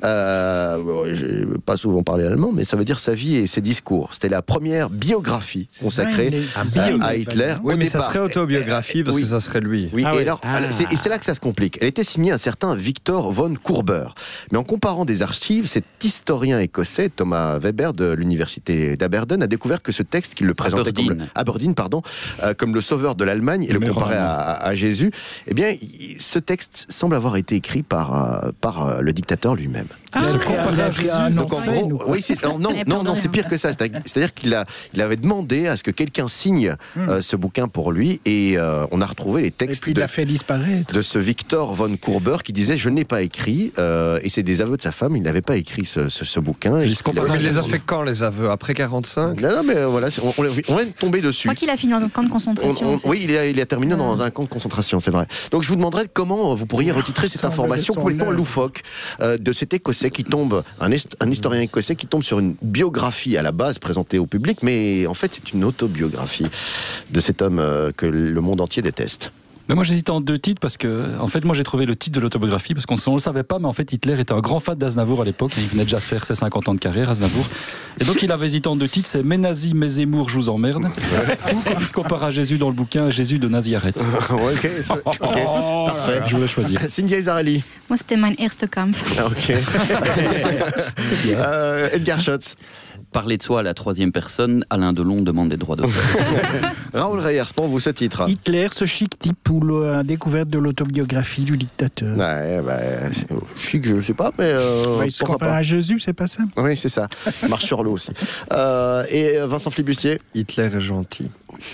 Je n'ai pas souvent parlé allemand, mais ça veut dire sa vie et ses discours. C'était la première biographie consacrée à Hitler. Oui, mais ça serait autobiographie parce que ça serait lui. Oui, et c'est là que ça se complique. Elle était signée un certain Victor von Koerber. Mais en comparant des archives, cet historien écossais, Thomas Weber de l'université d'Aberdeen, a découvert que ce texte, qu'il le présentait comme le sauveur de l'Allemagne et le comparait à Jésus, eh bien, ce texte semble avoir été écrit par le dictateur lui-même. Donc en gros, c'est pire que ça. C'est-à-dire qu'il avait demandé à ce que quelqu'un signe ce bouquin pour lui, et on a retrouvé les textes de ce Victor von Koerber qui disait: je n'ai pas écrit, et c'est des aveux de sa femme, il n'avait pas écrit ce bouquin. Il les a fait quand, les aveux? Après 45? Non, mais voilà, on est tombé dessus. Je crois qu'il a fini en camp de concentration. Oui, il a terminé dans un camp de concentration, c'est vrai. Donc je vous demanderai comment vous pourriez retitrer cette information complètement loufoque de cet Écossais qui tombe, un historien écossais qui tombe sur une biographie à la base présentée au public, mais en fait c'est une autobiographie de cet homme que le monde entier déteste. Mais moi j'hésitais en deux titres parce que, en fait, moi j'ai trouvé le titre de l'autobiographie parce qu'on ne le savait pas, mais en fait Hitler était un grand fan d'Aznavour à l'époque, il venait déjà de faire ses 50 ans de carrière, Aznavour. Et donc il avait hésité en deux titres, c'est Mes nazis, mes Zemmour, je vous emmerde, ou comme il se compare à Jésus dans le bouquin, Jésus de Nazareth. Ok, parfait. Je voulais choisir. Cynthia Izarelli. Moi c'était Mein erster Kampf. Ok. C'est bien. Edgar Schotz. Parler de soi à la troisième personne, Alain Delon demande des droits d'auteur. Raoul Reyers, pour vous ce titre. Hitler, ce chic type pour la découverte de l'autobiographie du dictateur. C'est chic, je ne sais pas, mais... il se compare à Jésus, c'est pas ça? Oui, c'est ça. Il marche sur l'eau aussi. Et Vincent Flibustier. Hitler est gentil.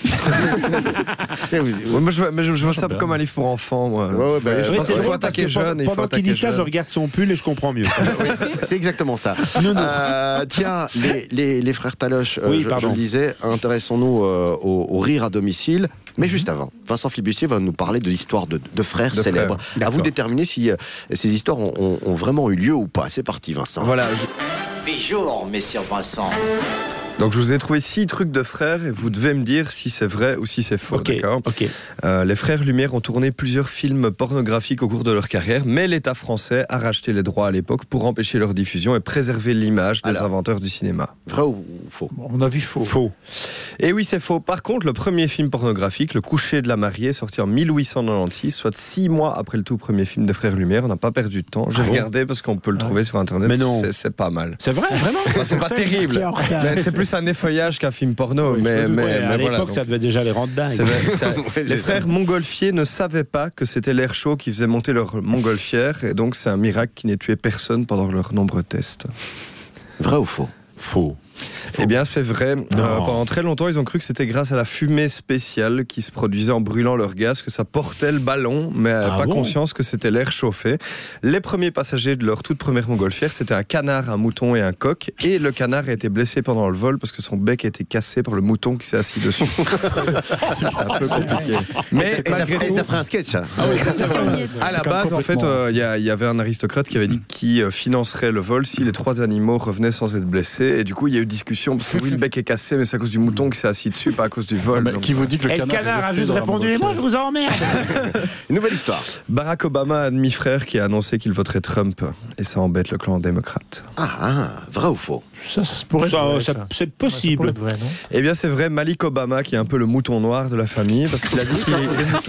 Moi, je vois ça comme un livre pour enfants. Moi. Il faut attaquer jeune. Pendant qu'il dit ça, je regarde son pull et je comprends mieux. C'est exactement ça. Tiens, les frères Taloche, je le disais, intéressons-nous au rire à domicile. Mais juste avant, Vincent Flibustier va nous parler de l'histoire de frères célèbres. À vous de déterminer si ces histoires ont vraiment eu lieu ou pas. C'est parti, Vincent. Voilà. Bonjour, messieurs Vincent. Donc je vous ai trouvé 6 trucs de frères et vous devez me dire si c'est vrai ou si c'est faux, d'accord ? Les frères Lumière ont tourné plusieurs films pornographiques au cours de leur carrière, mais l'État français a racheté les droits à l'époque pour empêcher leur diffusion et préserver l'image des inventeurs du cinéma. Vrai ou faux ? On a vu faux. Faux. Et oui, c'est faux. Par contre, le premier film pornographique, Le coucher de la mariée, sorti en 1896, soit 6 mois après le tout premier film des frères Lumière, on n'a pas perdu de temps. J'ai regardé parce qu'on peut le trouver sur Internet. Mais non. C'est pas mal. C'est vrai, vraiment ? C'est pas terrible. C'est plus un effeuillage qu'un film porno. Mais à l'époque, voilà, ça devait déjà les rendre dingues. Les frères Montgolfier ne savaient pas que c'était l'air chaud qui faisait monter leur montgolfière, et donc c'est un miracle qui n'ait tué personne pendant leurs nombreux tests. Vrai ou faux ? Faux. Eh bien, c'est vrai. Pendant très longtemps, ils ont cru que c'était grâce à la fumée spéciale qui se produisait en brûlant leur gaz que ça portait le ballon, mais pas conscience que c'était l'air chauffé. Les premiers passagers de leur toute première montgolfière, c'était un canard, un mouton et un coq. Et le canard a été blessé pendant le vol parce que son bec a été cassé par le mouton qui s'est assis dessus. C'est un peu compliqué. Mais ça ferait un sketch. Ça. Ah oui, c'est vrai. À la base, en fait, il y avait un aristocrate qui avait dit qu'il financerait le vol si les 3 animaux revenaient sans être blessés. Et du coup, il y a eu discussion parce que oui, le bec est cassé, mais c'est à cause du mouton qui s'est assis dessus, pas à cause du vol. Donc... Qui vous dit que le canard a juste répondu « Moi, je vous emmerde !» Une nouvelle histoire. Barack Obama a un demi-frère qui a annoncé qu'il voterait Trump. Et ça embête le clan démocrate. Vrai ou faux? Ça pourrait être vrai, c'est possible. Ça pourrait être vrai, non? Eh bien, c'est vrai, Malik Obama, qui est un peu le mouton noir de la famille, parce qu'il a dit qu'il...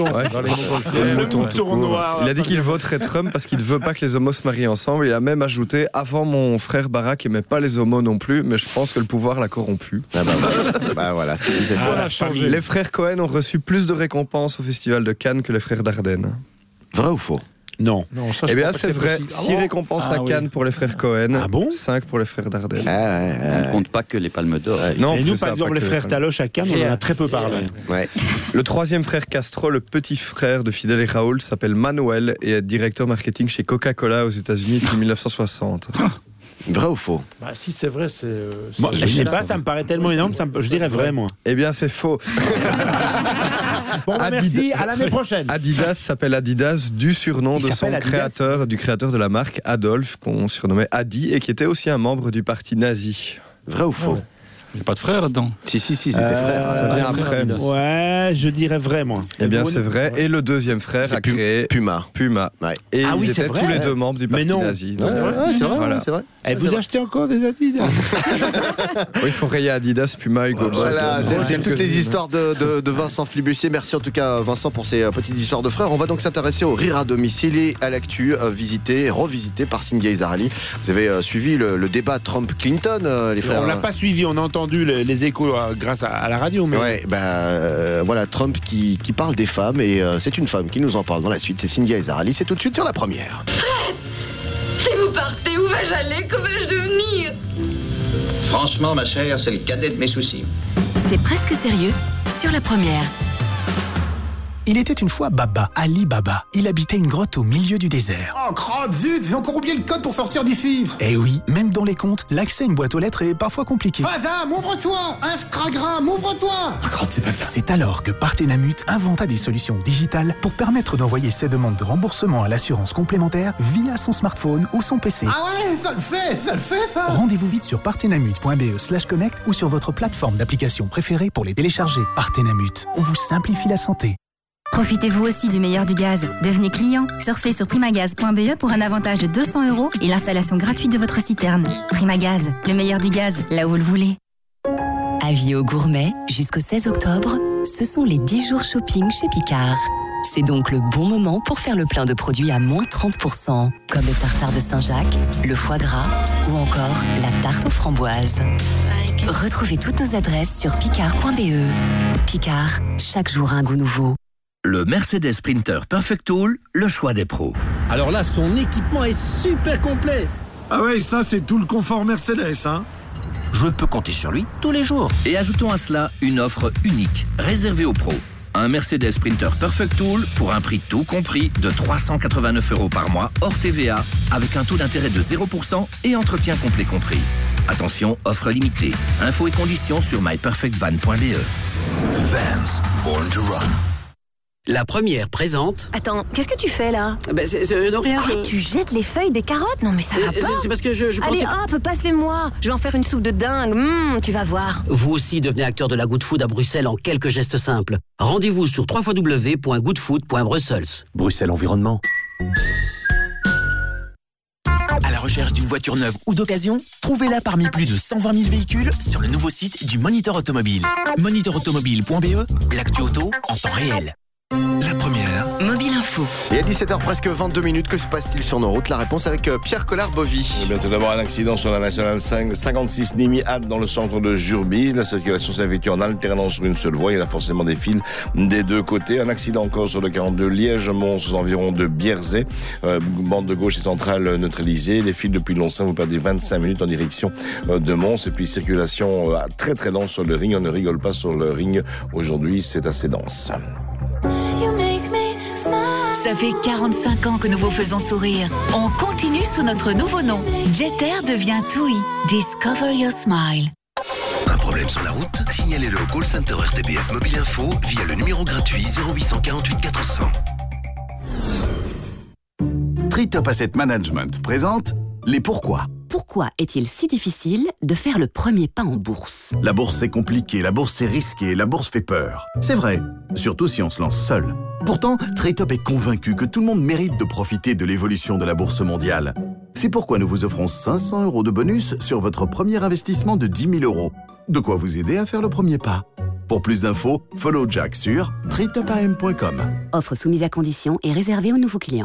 Il a dit qu'il voterait Trump parce qu'il ne veut pas que les homos se marient ensemble. Il a même ajouté « Avant, mon frère Barack n'aimait pas les homos non plus, mais je pense que le pouvoir l'a corrompu. » Voilà, les frères Cohen ont reçu plus de récompenses au festival de Cannes que les frères Dardenne. Vrai ou faux? Non. Eh bien, c'est vrai. 6 récompenses à Cannes pour les frères Cohen. 5 pour les frères Dardenne. On ne compte pas que les palmes d'or. Non, et nous, par exemple, les frères Taloche à Cannes, on en a très peu parlé. Le 3e frère Castro, le petit frère de Fidel et Raoul, s'appelle Manuel et est directeur marketing chez Coca-Cola aux États-Unis depuis 1960. Vrai ou faux? Si c'est vrai, c'est... je sais pas, ça me paraît tellement énorme, je dirais vrai, moi. Eh bien, c'est faux. Merci, à l'année prochaine. Adidas s'appelle Adidas du surnom de son créateur, du créateur de la marque, Adolphe, qu'on surnommait Adi, et qui était aussi un membre du parti nazi. Vrai ou faux? Il n'y a pas de frères là-dedans. Si, c'est des frères. Ça vient après. Ouais, je dirais vrai, moi. Eh bien, c'est vrai. Et le 2e frère a créé Puma. Ouais. Et ils étaient tous les 2 membres du parti nazi. C'est vrai. Et vous achetez encore des Adidas? Oui, il faut rayer Adidas, Puma, Hugo Boss. Voilà, c'est toutes les histoires de Vincent Flibustier. Merci en tout cas, Vincent, pour ces petites histoires de frères. On va donc s'intéresser au rire à domicile et à l'actu revisité par Cynthia Izarali. Vous avez suivi le débat Trump-Clinton, les frères. On l'a pas suivi, on a entendu les échos grâce à la radio. Mais... Ouais, voilà, Trump qui parle des femmes et c'est une femme qui nous en parle dans la suite. C'est Cynthia Izarali, c'est tout de suite sur la première. Fred, si vous partez, où vais-je aller? Que vais-je devenir? Franchement, ma chère, c'est le cadet de mes soucis. C'est presque sérieux sur la première. Il était une fois Baba, Ali Baba. Il habitait une grotte au milieu du désert. Oh, crotte, zut, j'ai encore oublié le code pour sortir d'ici. Eh oui, même dans les contes, l'accès à une boîte aux lettres est parfois compliqué. Fazam, ouvre-toi! Instagram, ouvre-toi! Oh, crotte, c'est pas ça. C'est alors que Partenamut inventa des solutions digitales pour permettre d'envoyer ses demandes de remboursement à l'assurance complémentaire via son smartphone ou son PC. Ah ouais, ça le fait, ça! Rendez-vous vite sur partenamut.be/connect ou sur votre plateforme d'application préférée pour les télécharger. Partenamut, on vous simplifie la santé. Profitez-vous aussi du meilleur du gaz. Devenez client. Surfez sur primagaz.be pour un avantage de 200 € et l'installation gratuite de votre citerne. Primagaz, le meilleur du gaz, là où vous le voulez. Avis aux gourmets, jusqu'au 16 octobre, ce sont les 10 jours shopping chez Picard. C'est donc le bon moment pour faire le plein de produits à moins 30%, comme le tartare de Saint-Jacques, le foie gras ou encore la tarte aux framboises. Retrouvez toutes nos adresses sur picard.be. Picard, chaque jour un goût nouveau. Le Mercedes Sprinter Perfect Tool, le choix des pros. Alors là, son équipement est super complet. Ah ouais, ça c'est tout le confort Mercedes, hein. Je peux compter sur lui tous les jours. Et ajoutons à cela une offre unique, réservée aux pros. Un Mercedes Sprinter Perfect Tool pour un prix tout compris de 389 € par mois, hors TVA, avec un taux d'intérêt de 0% et entretien complet compris. Attention, offre limitée. Infos et conditions sur myperfectvan.be. Vans, born to run. La première présente... Attends, qu'est-ce que tu fais là? Non, rien. Quoi, tu jettes les feuilles des carottes? Non mais ça va pas. C'est parce que je Allez pensais... hop, passe-les-moi. Je vais en faire une soupe de dingue. Tu vas voir. Vous aussi devenez acteur de la Good Food à Bruxelles en quelques gestes simples. Rendez-vous sur www.goodfood.brussels. Bruxelles Environnement. À la recherche d'une voiture neuve ou d'occasion? Trouvez-la parmi plus de 120 000 véhicules sur le nouveau site du Moniteur Automobile. Moniteurautomobile.be, l'actu auto en temps réel. La première. Mobile Info. l'info. Et à 17h, presque 22 minutes, que se passe-t-il sur nos routes? La réponse avec Pierre Collard-Bovy. Tout d'abord, un accident sur la nationale 56 Nîmes-Halte dans le centre de Jurbise. La circulation s'effectue en alternance sur une seule voie. Il y a forcément des files des deux côtés. Un accident encore sur le 42 Liège-Mons aux environs de Bierzet. Bande de gauche et centrale neutralisée. Les files depuis Longchamp, vous perdez 25 minutes en direction de Mons. Et puis circulation très très dense sur le ring. On ne rigole pas sur le ring. Aujourd'hui, c'est assez dense. Ça fait 45 ans que nous vous faisons sourire. On continue sous notre nouveau nom. Jeter devient TUI. Discover your smile. Un problème sur la route? Signalez-le au call center RTBF Mobile Info via le numéro gratuit 0848 400. Treetop Asset Management présente les pourquoi. Pourquoi est-il si difficile de faire le premier pas en bourse? La bourse c'est compliqué, la bourse c'est risqué, la bourse fait peur. C'est vrai, surtout si on se lance seul. Pourtant, Treetop est convaincu que tout le monde mérite de profiter de l'évolution de la bourse mondiale. C'est pourquoi nous vous offrons 500 € de bonus sur votre premier investissement de 10 000 €. De quoi vous aider à faire le premier pas. Pour plus d'infos, follow Jack sur treetopam.com. Offre soumise à condition et réservée aux nouveaux clients.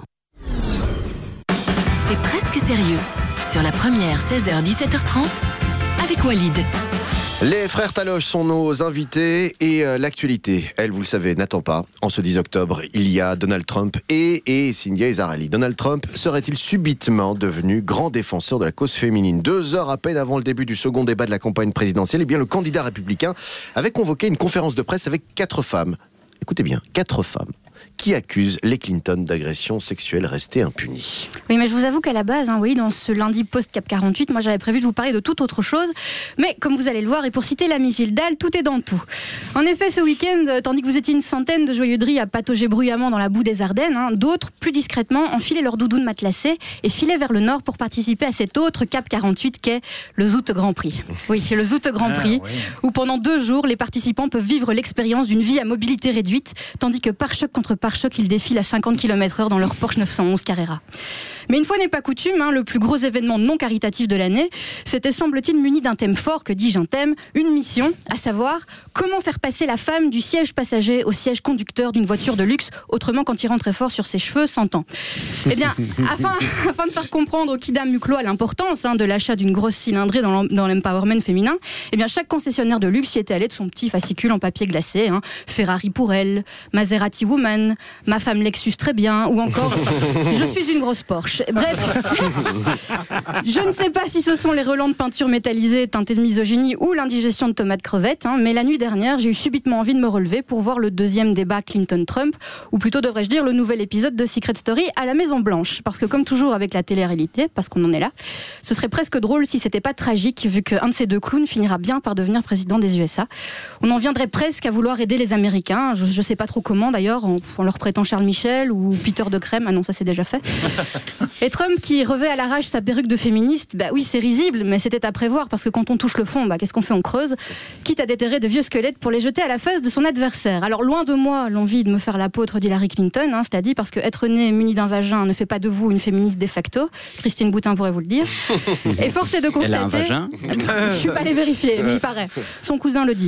C'est presque sérieux. Sur la première, 16h-17h30, avec Walid. Les frères Taloche sont nos invités et l'actualité, elle, vous le savez, n'attend pas. En ce 10 octobre, il y a Donald Trump et Cynthia Ezarelli. Donald Trump serait-il subitement devenu grand défenseur de la cause féminine? 2 heures à peine avant le début du second débat de la campagne présidentielle, eh bien, le candidat républicain avait convoqué une conférence de presse avec 4 femmes. Écoutez bien, 4 femmes. Qui accuse les Clinton d'agression sexuelle restée impunie. Oui, mais je vous avoue qu'à la base, oui, dans ce lundi post-Cap 48, moi j'avais prévu de vous parler de toute autre chose. Mais comme vous allez le voir, et pour citer l'ami Gilles Dalle, tout est dans tout. En effet, ce week-end, tandis que vous étiez une centaine de joyeux dris à patauger bruyamment dans la boue des Ardennes, d'autres, plus discrètement, enfilaient leur doudoune matelassée et filaient vers le nord pour participer à cet autre Cap 48 qu'est le Zout Grand Prix. Oui, le Zout Grand Prix, où pendant 2 jours, les participants peuvent vivre l'expérience d'une vie à mobilité réduite, tandis que pare-choc contre pare-choc, ils défilent à 50 km/h dans leur Porsche 911 Carrera. Mais une fois n'est pas coutume, le plus gros événement non caritatif de l'année, c'était semble-t-il muni d'un thème fort, que dis-je un thème, une mission, à savoir comment faire passer la femme du siège passager au siège conducteur d'une voiture de luxe, autrement qu'en tirant très fort sur ses cheveux, s'entend. Eh bien, afin de faire comprendre au kidam Muclo à l'importance de l'achat d'une grosse cylindrée dans l'empowerment féminin, eh bien, chaque concessionnaire de luxe y était allé de son petit fascicule en papier glacé, Ferrari pour elle, Maserati Woman, ma femme Lexus très bien, ou encore je suis une grosse Porsche. Bref, je ne sais pas si ce sont les relents de peinture métallisée teintés de misogynie ou l'indigestion de tomates crevettes, mais la nuit dernière, j'ai eu subitement envie de me relever pour voir le deuxième débat Clinton-Trump, ou plutôt devrais-je dire le nouvel épisode de Secret Story à la Maison Blanche. Parce que comme toujours avec la télé-réalité, parce qu'on en est là, ce serait presque drôle si c'était pas tragique, vu qu'un de ces deux clowns finira bien par devenir président des USA. On en viendrait presque à vouloir aider les Américains, je sais pas trop comment d'ailleurs, en leur prêtant Charles Michel ou Peter de Crème, ah non, ça c'est déjà fait. Et Trump qui revêt à l'arrache sa perruque de féministe, oui c'est risible, mais c'était à prévoir parce que quand on touche le fond, qu'est-ce qu'on fait? On creuse, quitte à déterrer de vieux squelettes pour les jeter à la face de son adversaire. Alors loin de moi l'envie de me faire l'apôtre d'Hillary Clinton, cela dit, parce que être né muni d'un vagin ne fait pas de vous une féministe de facto, Christine Boutin pourrait vous le dire. Et force est de constater... Elle a un vagin? Je suis pas allée vérifier, mais il paraît. Son cousin le dit.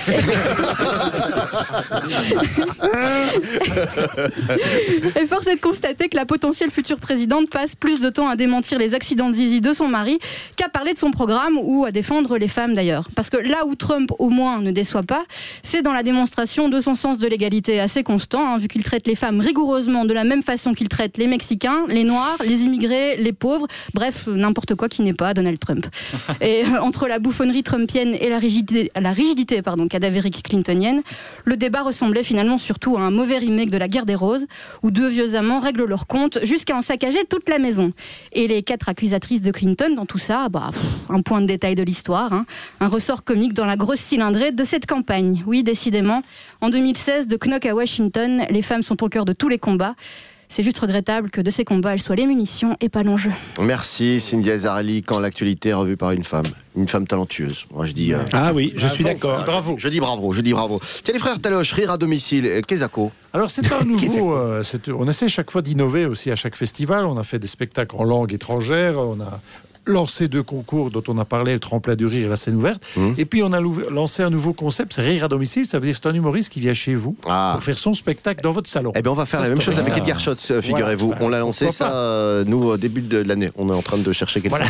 Et force est de constater que la potentielle future présidente passe plus de temps à démentir les accidents de zizi de son mari qu'à parler de son programme ou à défendre les femmes d'ailleurs. Parce que là où Trump au moins ne déçoit pas, c'est dans la démonstration de son sens de l'égalité assez constant, vu qu'il traite les femmes rigoureusement de la même façon qu'il traite les Mexicains, les Noirs, les immigrés, les pauvres, bref, n'importe quoi qui n'est pas Donald Trump. Et entre la bouffonnerie trumpienne et la rigidité cadavérique clintonienne, le débat ressemblait finalement surtout à un mauvais remake de la guerre des roses, où 2 vieux amants règlent leur compte jusqu'à en saccager toute la maison. Et les 4 accusatrices de Clinton dans tout ça, un point de détail de l'histoire, un ressort comique dans la grosse cylindrée de cette campagne. Oui, décidément, en 2016, de Knock à Washington, les femmes sont au cœur de tous les combats. C'est juste regrettable que de ces combats, elles soient les munitions et pas l'enjeu. Merci Cynthia Ezarelli. Quand l'actualité est revue par une femme talentueuse. Moi je dis... Ah oui, je suis d'accord. Bravo. Je dis bravo. Tiens les frères Taloche, rire à domicile, Kezako. Alors c'est un nouveau... on essaie chaque fois d'innover aussi à chaque festival. On a fait des spectacles en langue étrangère, on a lancé 2 concours dont on a parlé, le tremplin du rire et la scène ouverte. Et puis on a lancé un nouveau concept, c'est Rire à domicile. Ça veut dire que c'est un humoriste qui vient chez vous pour faire son spectacle dans votre salon. Eh bien, on va faire la même chose avec Edgar Schotz, figurez-vous. Voilà, on l'a lancé nous au début de l'année. On est en train de chercher quelqu'un.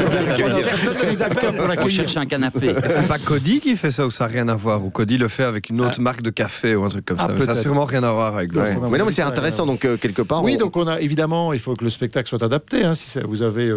On cherche un canapé. C'est pas Cody qui fait ça ou ça n'a rien à voir? Ou Cody le fait avec une autre marque de café ou un truc comme ça. Ça n'a sûrement rien à voir avec Mais non, mais c'est intéressant, donc quelque part. Oui, donc on a évidemment, il faut que le spectacle soit adapté. Si vous avez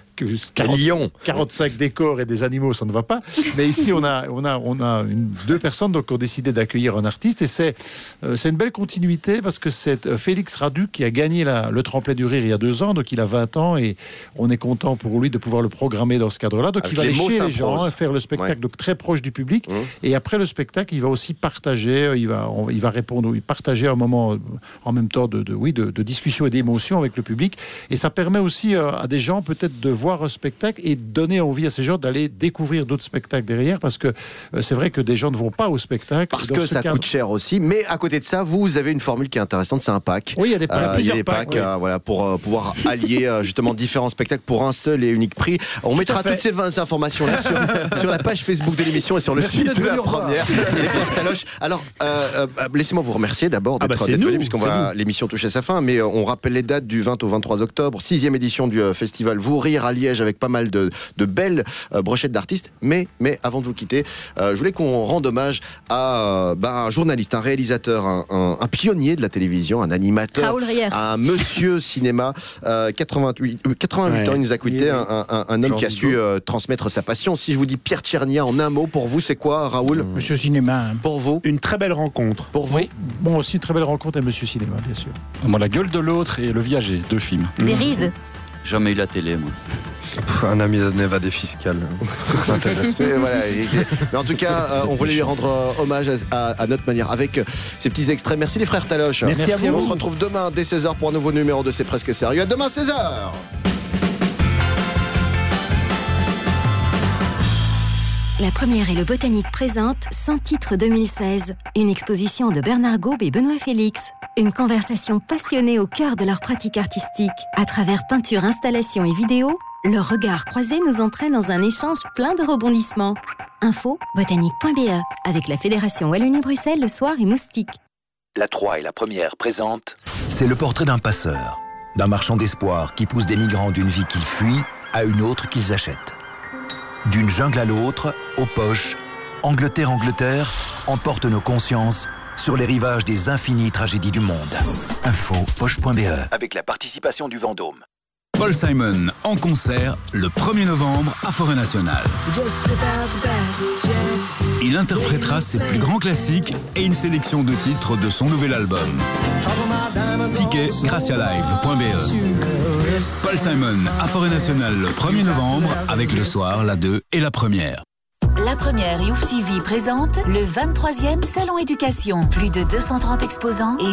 45 décors et des animaux, ça ne va pas. Mais ici, on a 2 personnes donc, qui ont décidé d'accueillir un artiste. Et c'est une belle continuité parce que c'est Félix Radu qui a gagné le tremplin du rire il y a 2 ans. Donc il a 20 ans et on est content pour lui de pouvoir le programmer dans ce cadre-là. Donc il va aller chez les gens, faire le spectacle donc, très proche du public. Et après le spectacle, il va aussi partager, il va répondre, partager un moment en même temps de discussion et d'émotion avec le public. Et ça permet aussi à des gens peut-être de voir un spectacle et donner envie à ces gens d'aller découvrir d'autres spectacles derrière parce que c'est vrai que des gens ne vont pas au spectacle. Parce que ça coûte cher aussi. Mais à côté de ça, vous avez une formule qui est intéressante, c'est un pack. Oui, il y a des packs. Il y a des packs voilà, pour pouvoir allier justement différents spectacles pour un seul et unique prix. On mettra toutes ces informations là sur la page Facebook de l'émission et sur le site de la première. Les frères Taloche. Alors, laissez-moi vous remercier d'abord d'être venu puisqu'on va l'émission touche à sa fin. Mais on rappelle les dates du 20 au 23 octobre, 6e édition du festival Vous Rire à Liège avec pas mal de belles brochettes d'artistes. Mais avant de vous quitter, je voulais qu'on rende hommage à un journaliste, un réalisateur, un pionnier de la télévision, un animateur, un monsieur cinéma, 88 ans, il nous a quitté, un homme qui a su transmettre sa passion. Si je vous dis Pierre Tchernia en un mot, pour vous c'est quoi, Raoul? Monsieur Cinéma. Pour vous? Une très belle rencontre. Pour vous? Bon, aussi une très belle rencontre à Monsieur Cinéma, bien sûr. Moi, La Gueule de l'autre et Le Viager, 2 films. Des rides. Jamais eu la télé, moi. Un ami de Nevada fiscale. Mais en tout cas, on voulait lui rendre hommage à notre manière avec ces petits extraits. Merci les frères Taloche. Merci à vous. On se retrouve demain dès 16h pour un nouveau numéro de C'est Presque Sérieux. À demain 16h. La Première et le Botanique présentent 100 titres 2016. Une exposition de Bernard Gaube et Benoît Félix. Une conversation passionnée au cœur de leur pratique artistique. À travers peinture, installation et vidéo, leur regard croisé nous entraîne dans un échange plein de rebondissements. Info botanique.be avec la Fédération Wallonie-Bruxelles, Le Soir et Moustique. La 3 et la Première présentent. C'est le portrait d'un passeur, d'un marchand d'espoir qui pousse des migrants d'une vie qu'ils fuient à une autre qu'ils achètent. D'une jungle à l'autre, aux poches, Angleterre, emporte nos consciences sur les rivages des infinies tragédies du monde. Info poche.be avec la participation du Vendôme. Paul Simon en concert le 1er novembre à Forêt Nationale. Il interprétera ses plus grands classiques et une sélection de titres de son nouvel album. Ticket gracialive.be. Paul Simon à Forêt Nationale le 1er novembre avec Le Soir, la 2 et la Première. La Première et Ouf TV présente le 23e Salon Éducation. Plus de 230 exposants et